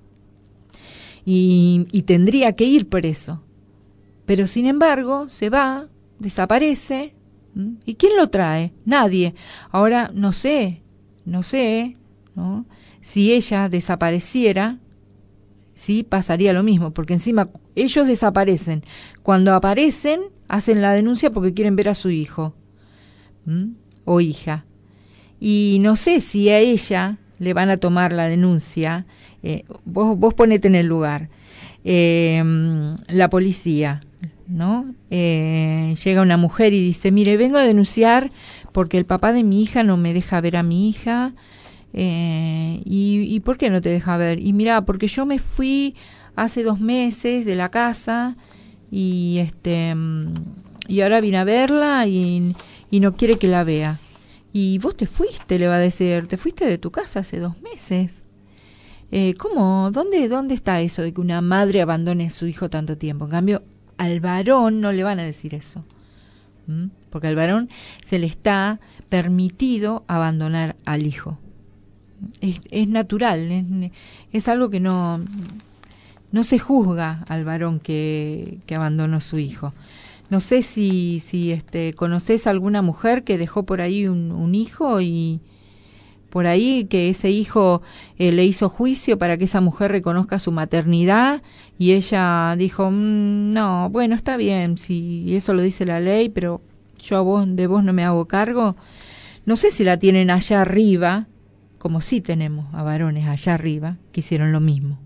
Y, y tendría que ir preso. Pero sin embargo se va, desaparece. ¿Mm? ¿Y quién lo trae? Nadie. Ahora no sé, no sé, ¿no?, si ella desapareciera, sí pasaría lo mismo, porque encima ellos desaparecen. Cuando aparecen, hacen la denuncia porque quieren ver a su hijo, ¿Mm? o hija. Y no sé si a ella le van a tomar la denuncia. Eh, vos, vos ponete en el lugar. Eh, la policía ¿no? Eh, llega una mujer y dice, mire, vengo a denunciar porque el papá de mi hija no me deja ver a mi hija. Eh, y, ¿Y por qué no te deja ver? Y mira, porque yo me fui hace dos meses de la casa y este y ahora vine a verla y, y no quiere que la vea. Y vos te fuiste, le va a decir, te fuiste de tu casa hace dos meses. Eh, ¿Cómo? ¿Dónde, ¿Dónde está eso de que una madre abandone a su hijo tanto tiempo? En cambio, al varón no le van a decir eso. ¿Mm? Porque al varón se le está permitido abandonar al hijo. Es, es natural, es, es algo que no, no se juzga al varón que, que abandonó a su hijo. No sé si, si este, conoces alguna mujer que dejó por ahí un, un hijo y por ahí que ese hijo eh, le hizo juicio para que esa mujer reconozca su maternidad y ella dijo, mmm, no, bueno, está bien, si eso lo dice la ley, pero yo a vos, de vos no me hago cargo. No sé si la tienen allá arriba, como sí tenemos a varones allá arriba que hicieron lo mismo.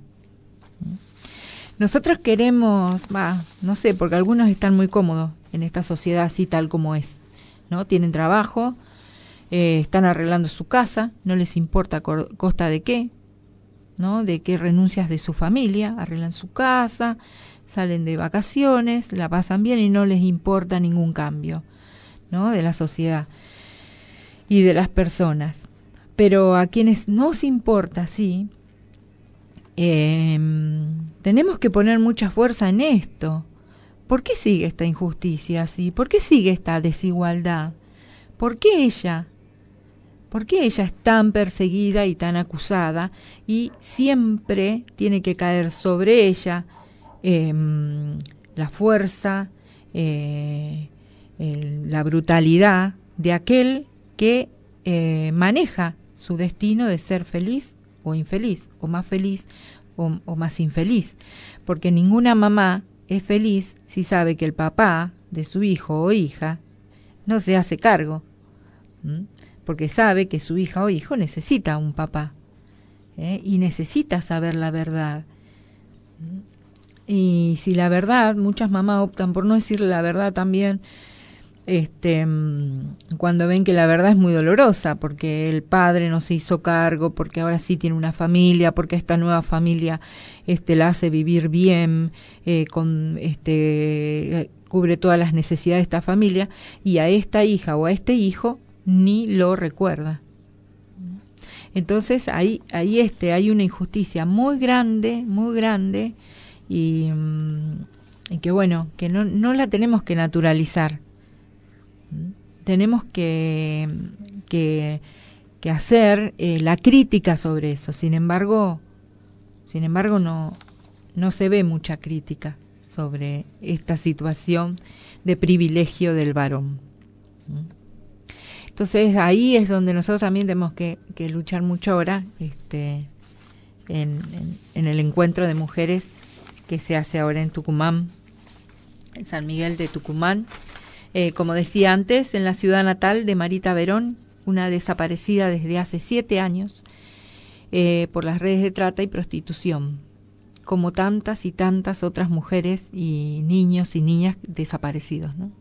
Nosotros queremos, bah, no sé, porque algunos están muy cómodos en esta sociedad así tal como es, ¿no? Tienen trabajo, eh, están arreglando su casa, no les importa co- costa de qué, ¿no? De qué renuncias de su familia, arreglan su casa, salen de vacaciones, la pasan bien y no les importa ningún cambio, ¿no? De la sociedad y de las personas. Pero a quienes nos importa, sí, eh, tenemos que poner mucha fuerza en esto. ¿Por qué sigue esta injusticia así? ¿Por qué sigue esta desigualdad? ¿Por qué ella? ¿Por qué ella es tan perseguida y tan acusada y siempre tiene que caer sobre ella eh, la fuerza, eh, el, la brutalidad de aquel que eh, maneja su destino de ser feliz o infeliz, o más feliz o, o más infeliz? Porque ninguna mamá es feliz si sabe que el papá de su hijo o hija no se hace cargo, ¿m? Porque sabe que su hija o hijo necesita un papá, ¿eh? Y necesita saber la verdad. Y si la verdad, muchas mamás optan por no decirle la verdad también, este cuando ven que la verdad es muy dolorosa, porque el padre no se hizo cargo, porque ahora sí tiene una familia, porque esta nueva familia este la hace vivir bien, eh, con este cubre todas las necesidades de esta familia, y a esta hija o a este hijo ni lo recuerda. Entonces ahí ahí este hay una injusticia muy grande, muy grande, y, y que bueno, que no no la tenemos que naturalizar. Tenemos que, que, que hacer eh, la crítica sobre eso. Sin embargo, sin embargo no, no se ve mucha crítica sobre esta situación de privilegio del varón. Entonces ahí es donde nosotros también tenemos que, que luchar mucho ahora, este, en, en, en el encuentro de mujeres que se hace ahora en Tucumán, en San Miguel de Tucumán. Eh, como decía antes, en la ciudad natal de Marita Verón, una desaparecida desde hace siete años eh, por las redes de trata y prostitución, como tantas y tantas otras mujeres y niños y niñas desaparecidos, ¿no?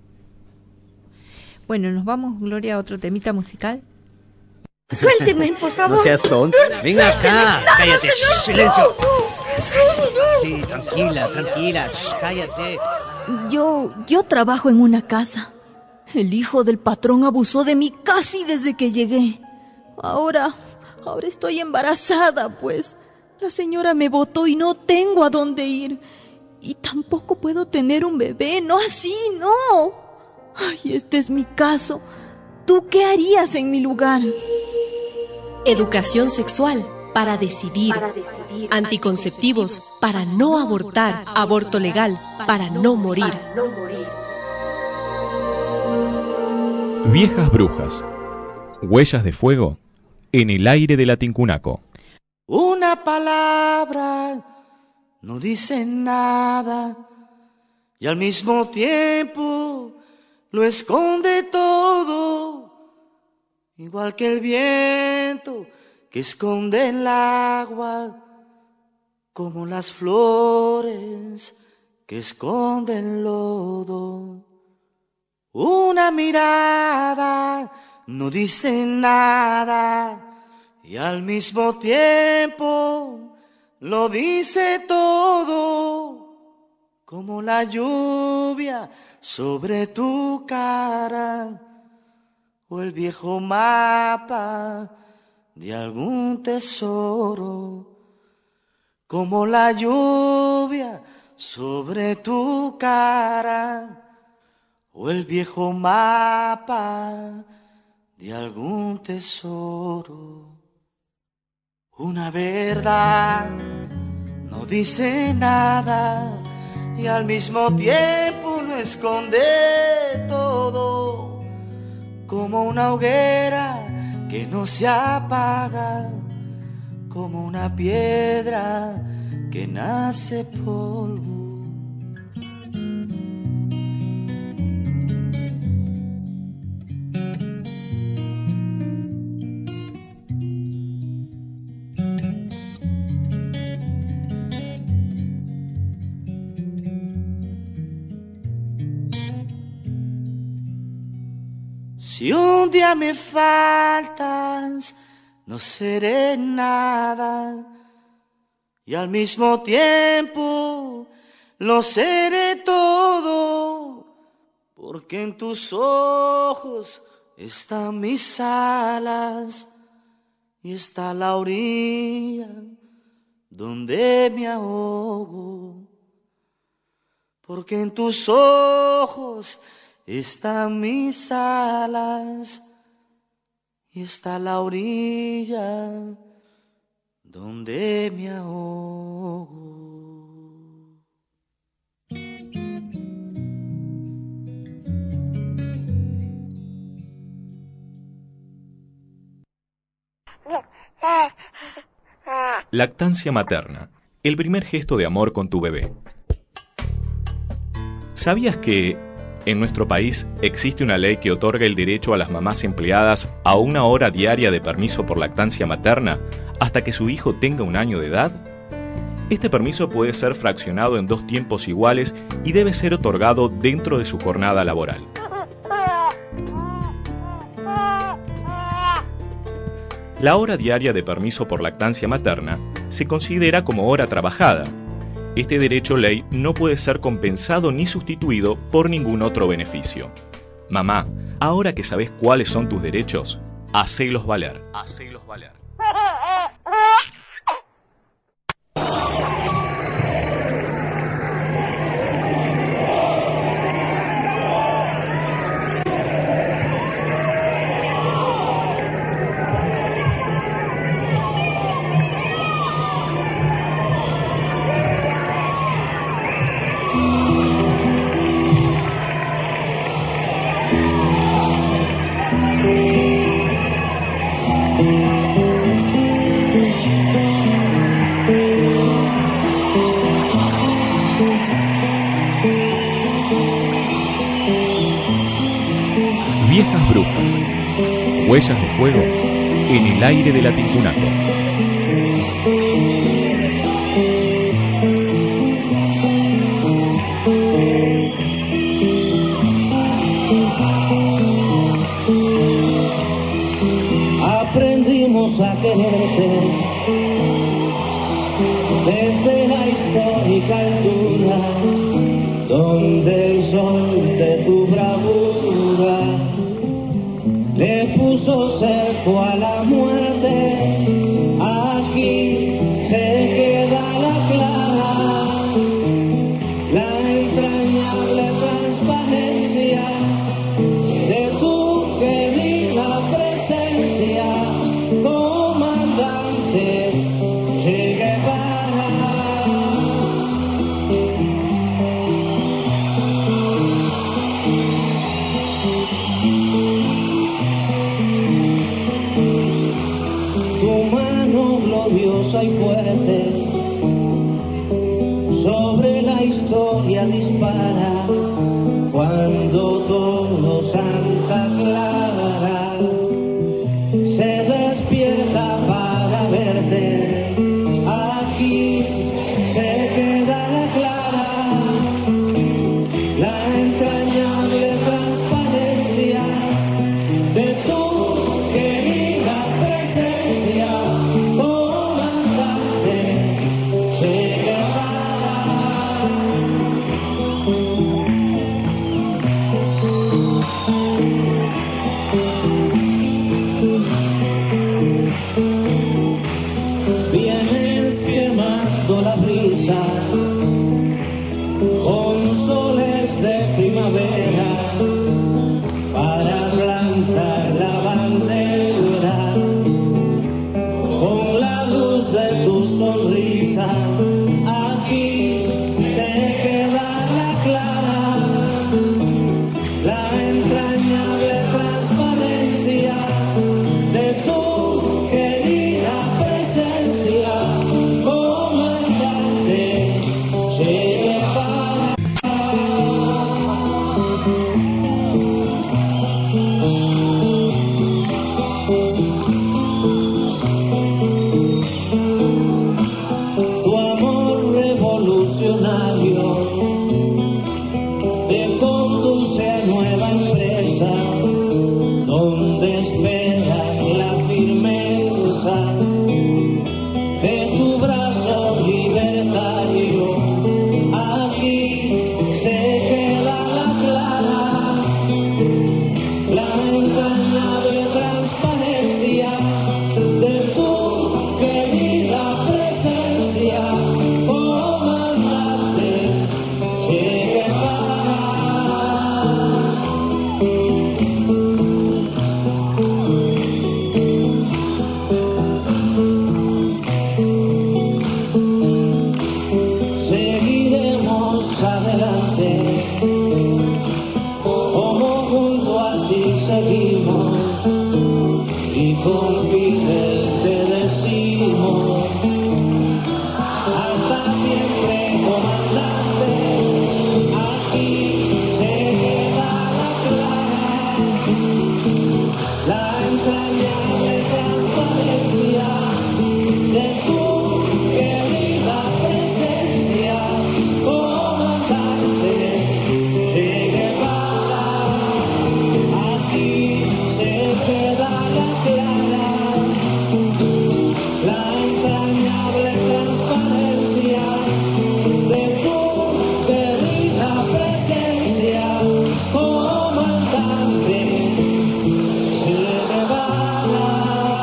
Bueno, nos vamos, Gloria, a otro temita musical. Suélteme, por favor. No seas tonta. Venga acá. No, cállate. no, Shh, no, silencio. no. Sí, tranquila, tranquila. Shh, cállate. Yo, yo trabajo en una casa. El hijo del patrón abusó de mí casi desde que llegué. Ahora, ahora estoy embarazada, pues. La señora me botó y no tengo a dónde ir. Y tampoco puedo tener un bebé, no así, no. Ay, este es mi caso. ¿Tú qué harías en mi lugar? Educación sexual para decidir. Anticonceptivos para no abortar. Aborto legal para no morir. Viejas brujas. Huellas de fuego en el aire de la Tincunaco. Una palabra no dice nada y al mismo tiempo lo esconde todo, igual que el viento que esconde el agua, como las flores que esconde el lodo. Una mirada no dice nada y al mismo tiempo lo dice todo, como la lluvia sobre tu cara o el viejo mapa de algún tesoro, como la lluvia sobre tu cara o el viejo mapa de algún tesoro. Una verdad no dice nada y al mismo tiempo lo esconde todo, como una hoguera que no se apaga, como una piedra que nace polvo. Si un día me faltas, no seré nada, y al mismo tiempo lo seré todo, porque en tus ojos están mis alas y está la orilla donde me ahogo, porque en tus ojos están mis alas y está la orilla donde me ahogo. Lactancia materna, el primer gesto de amor con tu bebé. ¿Sabías que en nuestro país existe una ley que otorga el derecho a las mamás empleadas a una hora diaria de permiso por lactancia materna hasta que su hijo tenga un año de edad? Este permiso puede ser fraccionado en dos tiempos iguales y debe ser otorgado dentro de su jornada laboral. La hora diaria de permiso por lactancia materna se considera como hora trabajada. Este derecho ley no puede ser compensado ni sustituido por ningún otro beneficio. Mamá, ahora que sabes cuáles son tus derechos, hacelos valer. Hacelos valer. Viejas brujas, huellas de fuego en el aire de la Tincunaco. Aprendimos a quererte desde la histórica altura, donde el sol de tu bravura le puso cerco a la muerte. Aquí se queda la clara, la entrañable transparencia de tu querida presencia, comandante Che Guevara. Y fuerte sobre la historia dispara, cuando todo Santa Clara se despierta para verte. Aquí se queda la clara, sonrisa, con soles de primavera, para plantar la bandera, con la luz de tu sonrisa, aquí se queda la clara, la entrañable transparencia de tu querida presencia, comandante Che Guevara. Tu amor revolucionario te conduce a nueva empresa, donde espera la firmeza de tu brazo libertario. Aquí se queda la clara, la entrañable transparencia de tu querida presencia, comandante Che Guevara. Seguiremos adelante, como junto a ti seguimos, y con Fidel te decimos, hasta siempre, comandante, aquí se queda la clara, la entrañable transparencia de tu querida presencia, comandante Che Guevara. Aquí se queda la clara, la entrañable transparencia de tu querida presencia, comandante Che Guevara.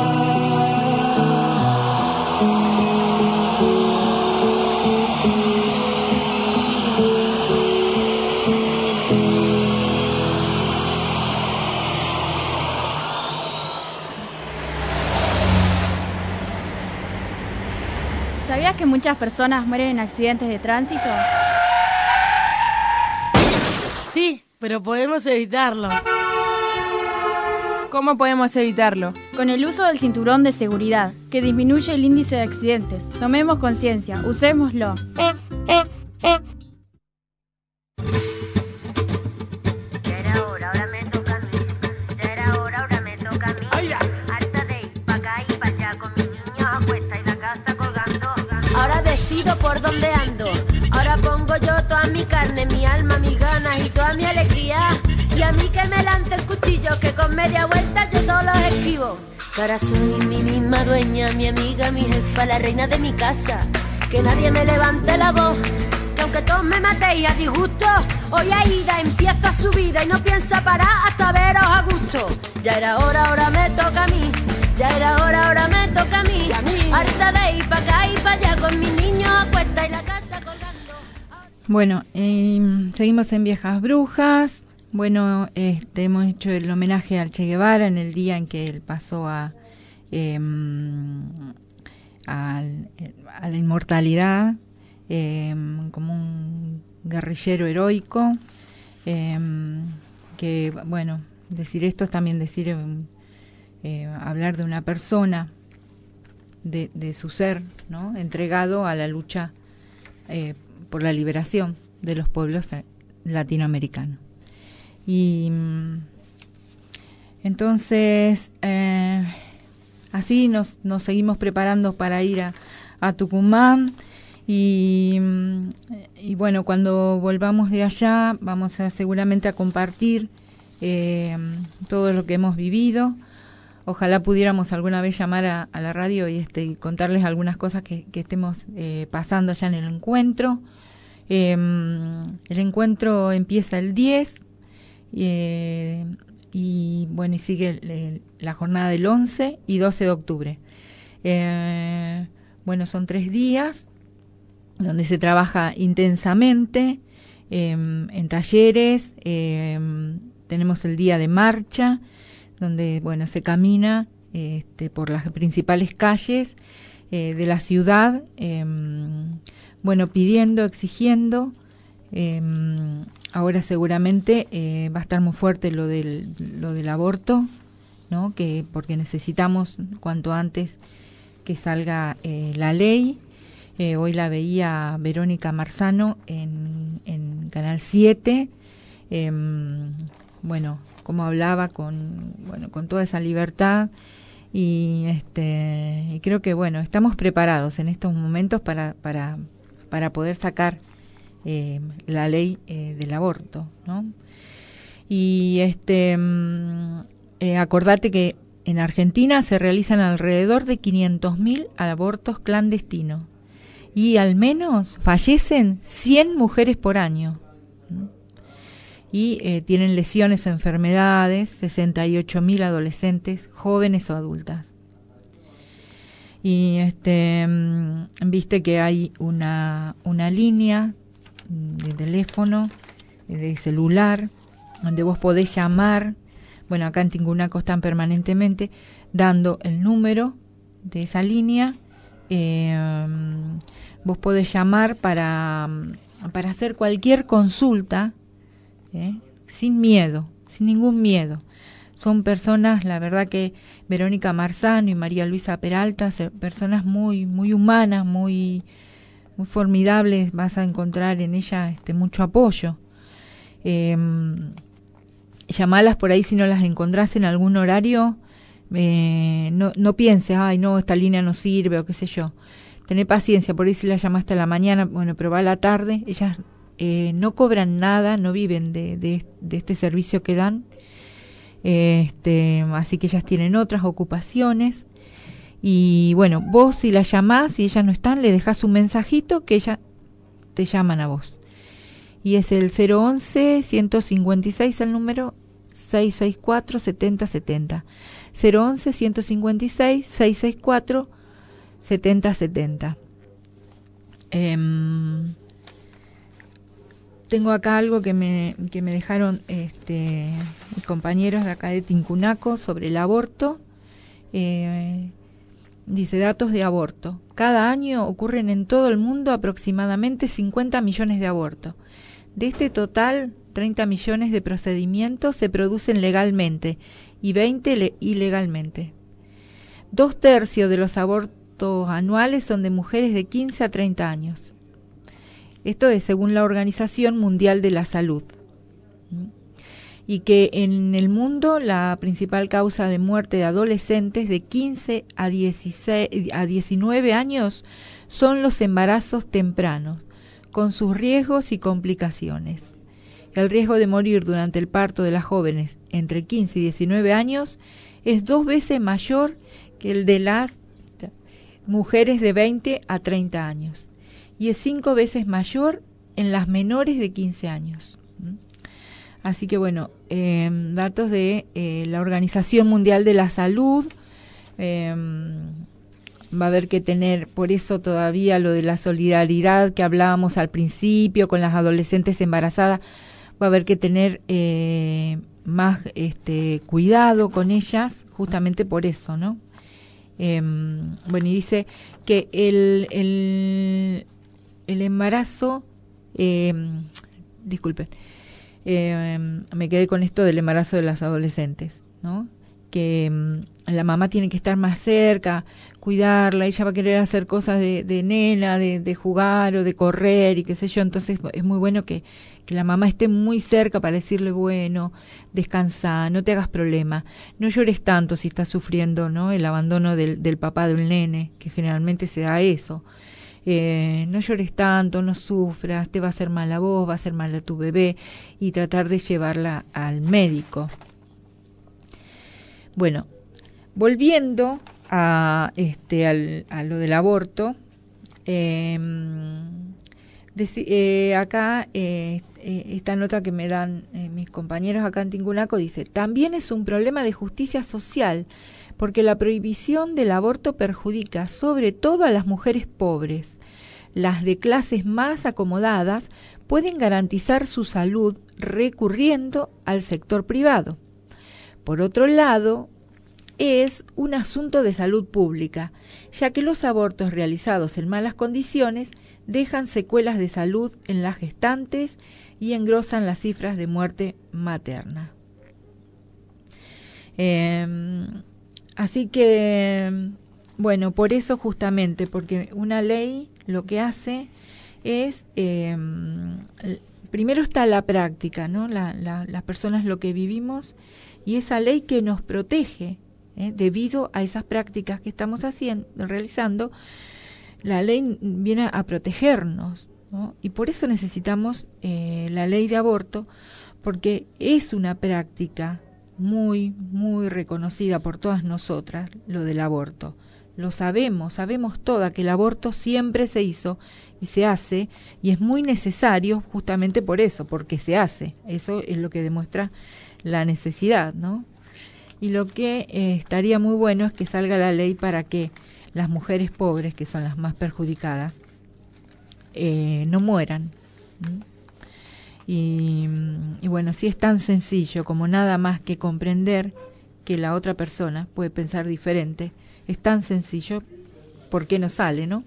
¿Sabías que muchas personas mueren en accidentes de tránsito? Sí, pero podemos evitarlo. ¿Cómo podemos evitarlo? Con el uso del cinturón de seguridad, que disminuye el índice de accidentes. Tomemos conciencia, usémoslo. Ahora decido por dónde ando. Ahora pongo yo toda mi carne, mi alma, mis ganas y toda mi alegría. Y a mí que me lance el cuchillo, que con media vuelta yo todos los esquivo. Que ahora soy mi misma dueña, mi amiga, mi jefa, la reina de mi casa. Que nadie me levante la voz, que aunque todos me matéis a disgusto, hoy Aida empieza su vida y no piensa parar hasta veros a gusto. Ya era hora, ahora me toca a mí. Ya era hora, ahora me toca a mí. Harta de ir pa' acá y pa' allá con mis niños a cuesta y la casa colgando. Bueno, eh, seguimos en Viejas Brujas. Bueno, este, hemos hecho el homenaje al Che Guevara en el día en que él pasó a, eh, a, a la inmortalidad, eh, como un guerrillero heroico. Eh, que, bueno, decir esto es también decir... Eh, Eh, hablar de una persona, de, de su ser, ¿no?, entregado a la lucha eh, por la liberación de los pueblos latinoamericanos. Y mm, entonces eh, así nos, nos seguimos preparando para ir a, a Tucumán y, y bueno, cuando volvamos de allá vamos a seguramente a compartir eh, todo lo que hemos vivido. Ojalá pudiéramos alguna vez llamar a, a la radio y, este, y contarles algunas cosas que, que estemos eh, pasando allá en el encuentro. Eh, el encuentro empieza el diez eh, y bueno, y sigue el, el, la jornada del once y doce de octubre. Eh, bueno, son tres días donde se trabaja intensamente, eh, en talleres, eh, tenemos el día de marcha, donde bueno se camina este, por las principales calles eh, de la ciudad, eh, bueno pidiendo, exigiendo. Eh, ahora seguramente eh, va a estar muy fuerte lo del lo del aborto, ¿no? Que porque necesitamos cuanto antes que salga eh, la ley. Eh, hoy la veía Verónica Marzano en, en Canal siete, eh, bueno, como hablaba con, bueno, con toda esa libertad y, este, y creo que, bueno, estamos preparados en estos momentos para, para, para poder sacar eh, la ley eh, del aborto, ¿no? Y este, eh, acordate que en Argentina se realizan alrededor de quinientos mil abortos clandestinos. Y al menos fallecen cien mujeres por año. Y eh, tienen lesiones o enfermedades, sesenta y ocho mil adolescentes, jóvenes o adultas. Y este viste que hay una, una línea de teléfono, de celular, donde vos podés llamar. Bueno, acá en Tincunaco están permanentemente dando el número de esa línea. Eh, vos podés llamar para, para hacer cualquier consulta, ¿eh? sin miedo, sin ningún miedo. Son personas, la verdad que Verónica Marzano y María Luisa Peralta, personas muy muy humanas, muy muy formidables, vas a encontrar en ella este mucho apoyo. Eh, llamalas por ahí si no las encontrás en algún horario. Eh, no, no pienses, ay no, esta línea no sirve o qué sé yo. Tené paciencia, por ahí si la llamaste a la mañana, bueno, pero va a la tarde. Ellas eh, no cobran nada, no viven de, de, de este servicio que dan. Eh, este, así que ellas tienen otras ocupaciones. Y bueno, vos si la llamás, si ellas no están, le dejás un mensajito que ellas te llaman a vos. Y es el cero once, ciento cincuenta y seis el número, seiscientos sesenta y cuatro, setenta setenta. cero once, ciento cincuenta y seis, seiscientos sesenta y cuatro, setenta setenta. Eh, tengo acá algo que me, que me dejaron este, mis compañeros de acá de Tincunaco sobre el aborto. Eh, dice, datos de aborto. Cada año ocurren en todo el mundo aproximadamente cincuenta millones de abortos. De este total, treinta millones de procedimientos se producen legalmente y veinte le- ilegalmente. Dos tercios de los abortos anuales son de mujeres de quince a treinta años. Esto es según la Organización Mundial de la Salud. Y que en el mundo la principal causa de muerte de adolescentes de quince a dieciséis, a diecinueve años son los embarazos tempranos, con sus riesgos y complicaciones. El riesgo de morir durante el parto de las jóvenes entre quince y diecinueve años es dos veces mayor que el de las mujeres de veinte a treinta años y es cinco veces mayor en las menores de quince años. Así que bueno, eh, datos de eh, la Organización Mundial de la Salud. Eh, va a haber que tener, por eso todavía lo de la solidaridad que hablábamos al principio con las adolescentes embarazadas, va a haber que tener eh, más este cuidado con ellas, justamente por eso, ¿no? Eh, bueno, y dice que el, el, el embarazo, eh, disculpen, eh, me quedé con esto del embarazo de las adolescentes, ¿no? Que um, la mamá tiene que estar más cerca, cuidarla, ella va a querer hacer cosas de, de nena, de, de jugar o de correr y qué sé yo, entonces es muy bueno que, que la mamá esté muy cerca para decirle, bueno, descansa, no te hagas problema, no llores tanto si estás sufriendo, ¿no? El abandono del, del papá de un nene, que generalmente se da eso. Eh, no llores tanto, no sufras, te va a hacer mal a vos, va a hacer mal a tu bebé, y tratar de llevarla al médico. Bueno, volviendo a este al, a lo del aborto, eh, deci, eh, acá eh, esta nota que me dan eh, mis compañeros acá en Tincunaco dice, también es un problema de justicia social, porque la prohibición del aborto perjudica sobre todo a las mujeres pobres. las de clases más acomodadas pueden garantizar su salud recurriendo al sector privado. Por otro lado, es un asunto de salud pública, ya que los abortos realizados en malas condiciones dejan secuelas de salud en las gestantes y engrosan las cifras de muerte materna. Eh, así que, bueno, por eso justamente, porque una ley lo que hace es, eh, primero está la práctica, ¿no? La, la, las personas lo que vivimos, y esa ley que nos protege, ¿eh? Debido a esas prácticas que estamos haciendo, realizando, la ley viene a protegernos, ¿no? Y por eso necesitamos eh, la ley de aborto, porque es una práctica muy, muy reconocida por todas nosotras, lo del aborto. Lo sabemos, sabemos todas que el aborto siempre se hizo y se hace, y es muy necesario justamente por eso, porque se hace. Eso es lo que demuestra la necesidad, ¿no? Y lo que eh, estaría muy bueno es que salga la ley para que las mujeres pobres, que son las más perjudicadas, eh, no mueran. Y, y bueno, si es tan sencillo como nada más que comprender que la otra persona puede pensar diferente, es tan sencillo, ¿por qué no sale, no?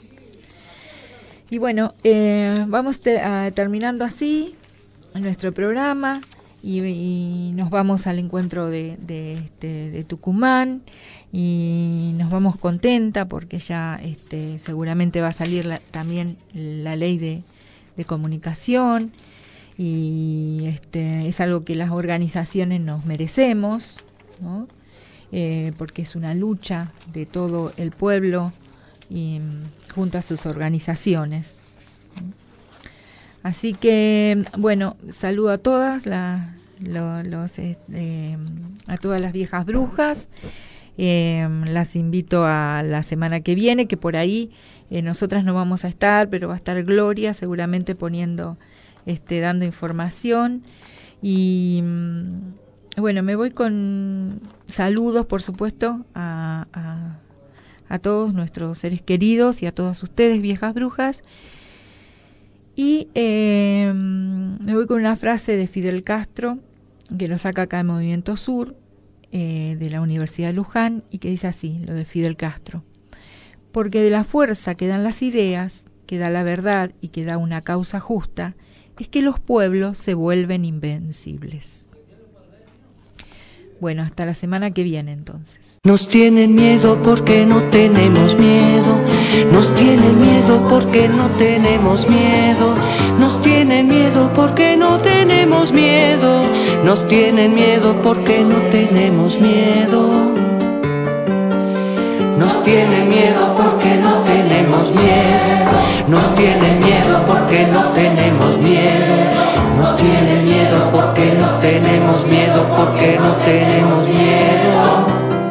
Y bueno, eh, vamos te, a, terminando así nuestro programa. Y, y nos vamos al encuentro de, de, este, de Tucumán, y nos vamos contenta porque ya este, seguramente va a salir la, también la ley de, de comunicación, y este, es algo que las organizaciones nos merecemos, ¿no? Eh, porque es una lucha de todo el pueblo y junto a sus organizaciones. Así que, bueno, saludo a todas la, lo, los, eh, a todas las viejas brujas. Eh, las invito a la semana que viene, que por ahí eh, nosotras no vamos a estar, pero va a estar Gloria seguramente poniendo, este, dando información. Y bueno, me voy con saludos, por supuesto, a, a, a todos nuestros seres queridos y a todas ustedes, viejas brujas. Y eh, me voy con una frase de Fidel Castro, que lo saca acá en Movimiento Sur, eh, de la Universidad de Luján, y que dice así, lo de Fidel Castro: porque de la fuerza que dan las ideas, que da la verdad y que da una causa justa, es que los pueblos se vuelven invencibles. Bueno, hasta la semana que viene entonces. Nos tienen miedo porque no tenemos miedo. Nos tienen miedo porque no tenemos miedo. Nos tienen miedo porque no tenemos miedo. Nos tienen miedo porque no tenemos miedo. Nos tienen miedo porque no tenemos miedo. Nos tienen miedo porque no tenemos miedo. Nos tienen miedo porque no tenemos miedo, porque no tenemos miedo.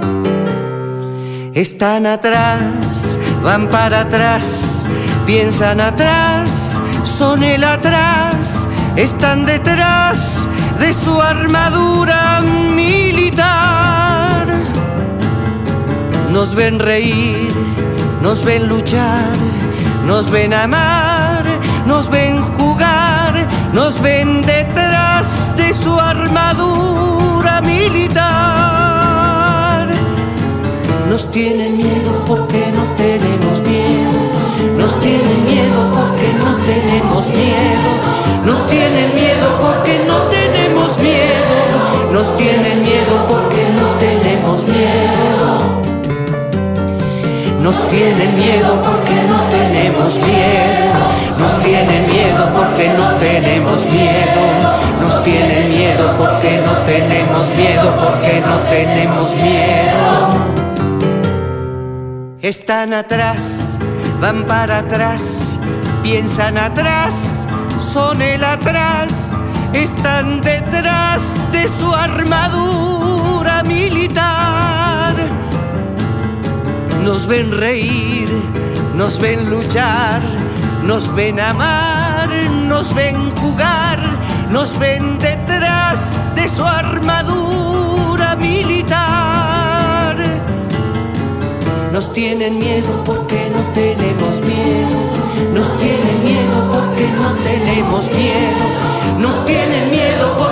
Están atrás, van para atrás, piensan atrás, son el atrás, están detrás de su armadura militar. Nos ven reír, nos ven luchar, nos ven amar, nos ven jugar, nos ven detrás de su armadura militar. Nos tienen miedo porque no tenemos miedo. Nos tienen miedo porque no tenemos miedo. Nos tienen miedo porque no tenemos miedo. Nos tienen miedo porque no tenemos miedo. Nos tienen miedo porque no tenemos miedo. Nos tienen miedo porque no tenemos miedo. Nos tienen miedo porque no tenemos miedo, porque no tenemos miedo. Están atrás, van para atrás, piensan atrás, son el atrás, están detrás de su armadura militar. Nos ven reír, nos ven luchar, nos ven amar, nos ven jugar, nos ven detrás de su armadura militar. Nos tienen miedo porque no tenemos miedo. Nos tienen miedo porque no tenemos miedo. Nos tienen miedo porque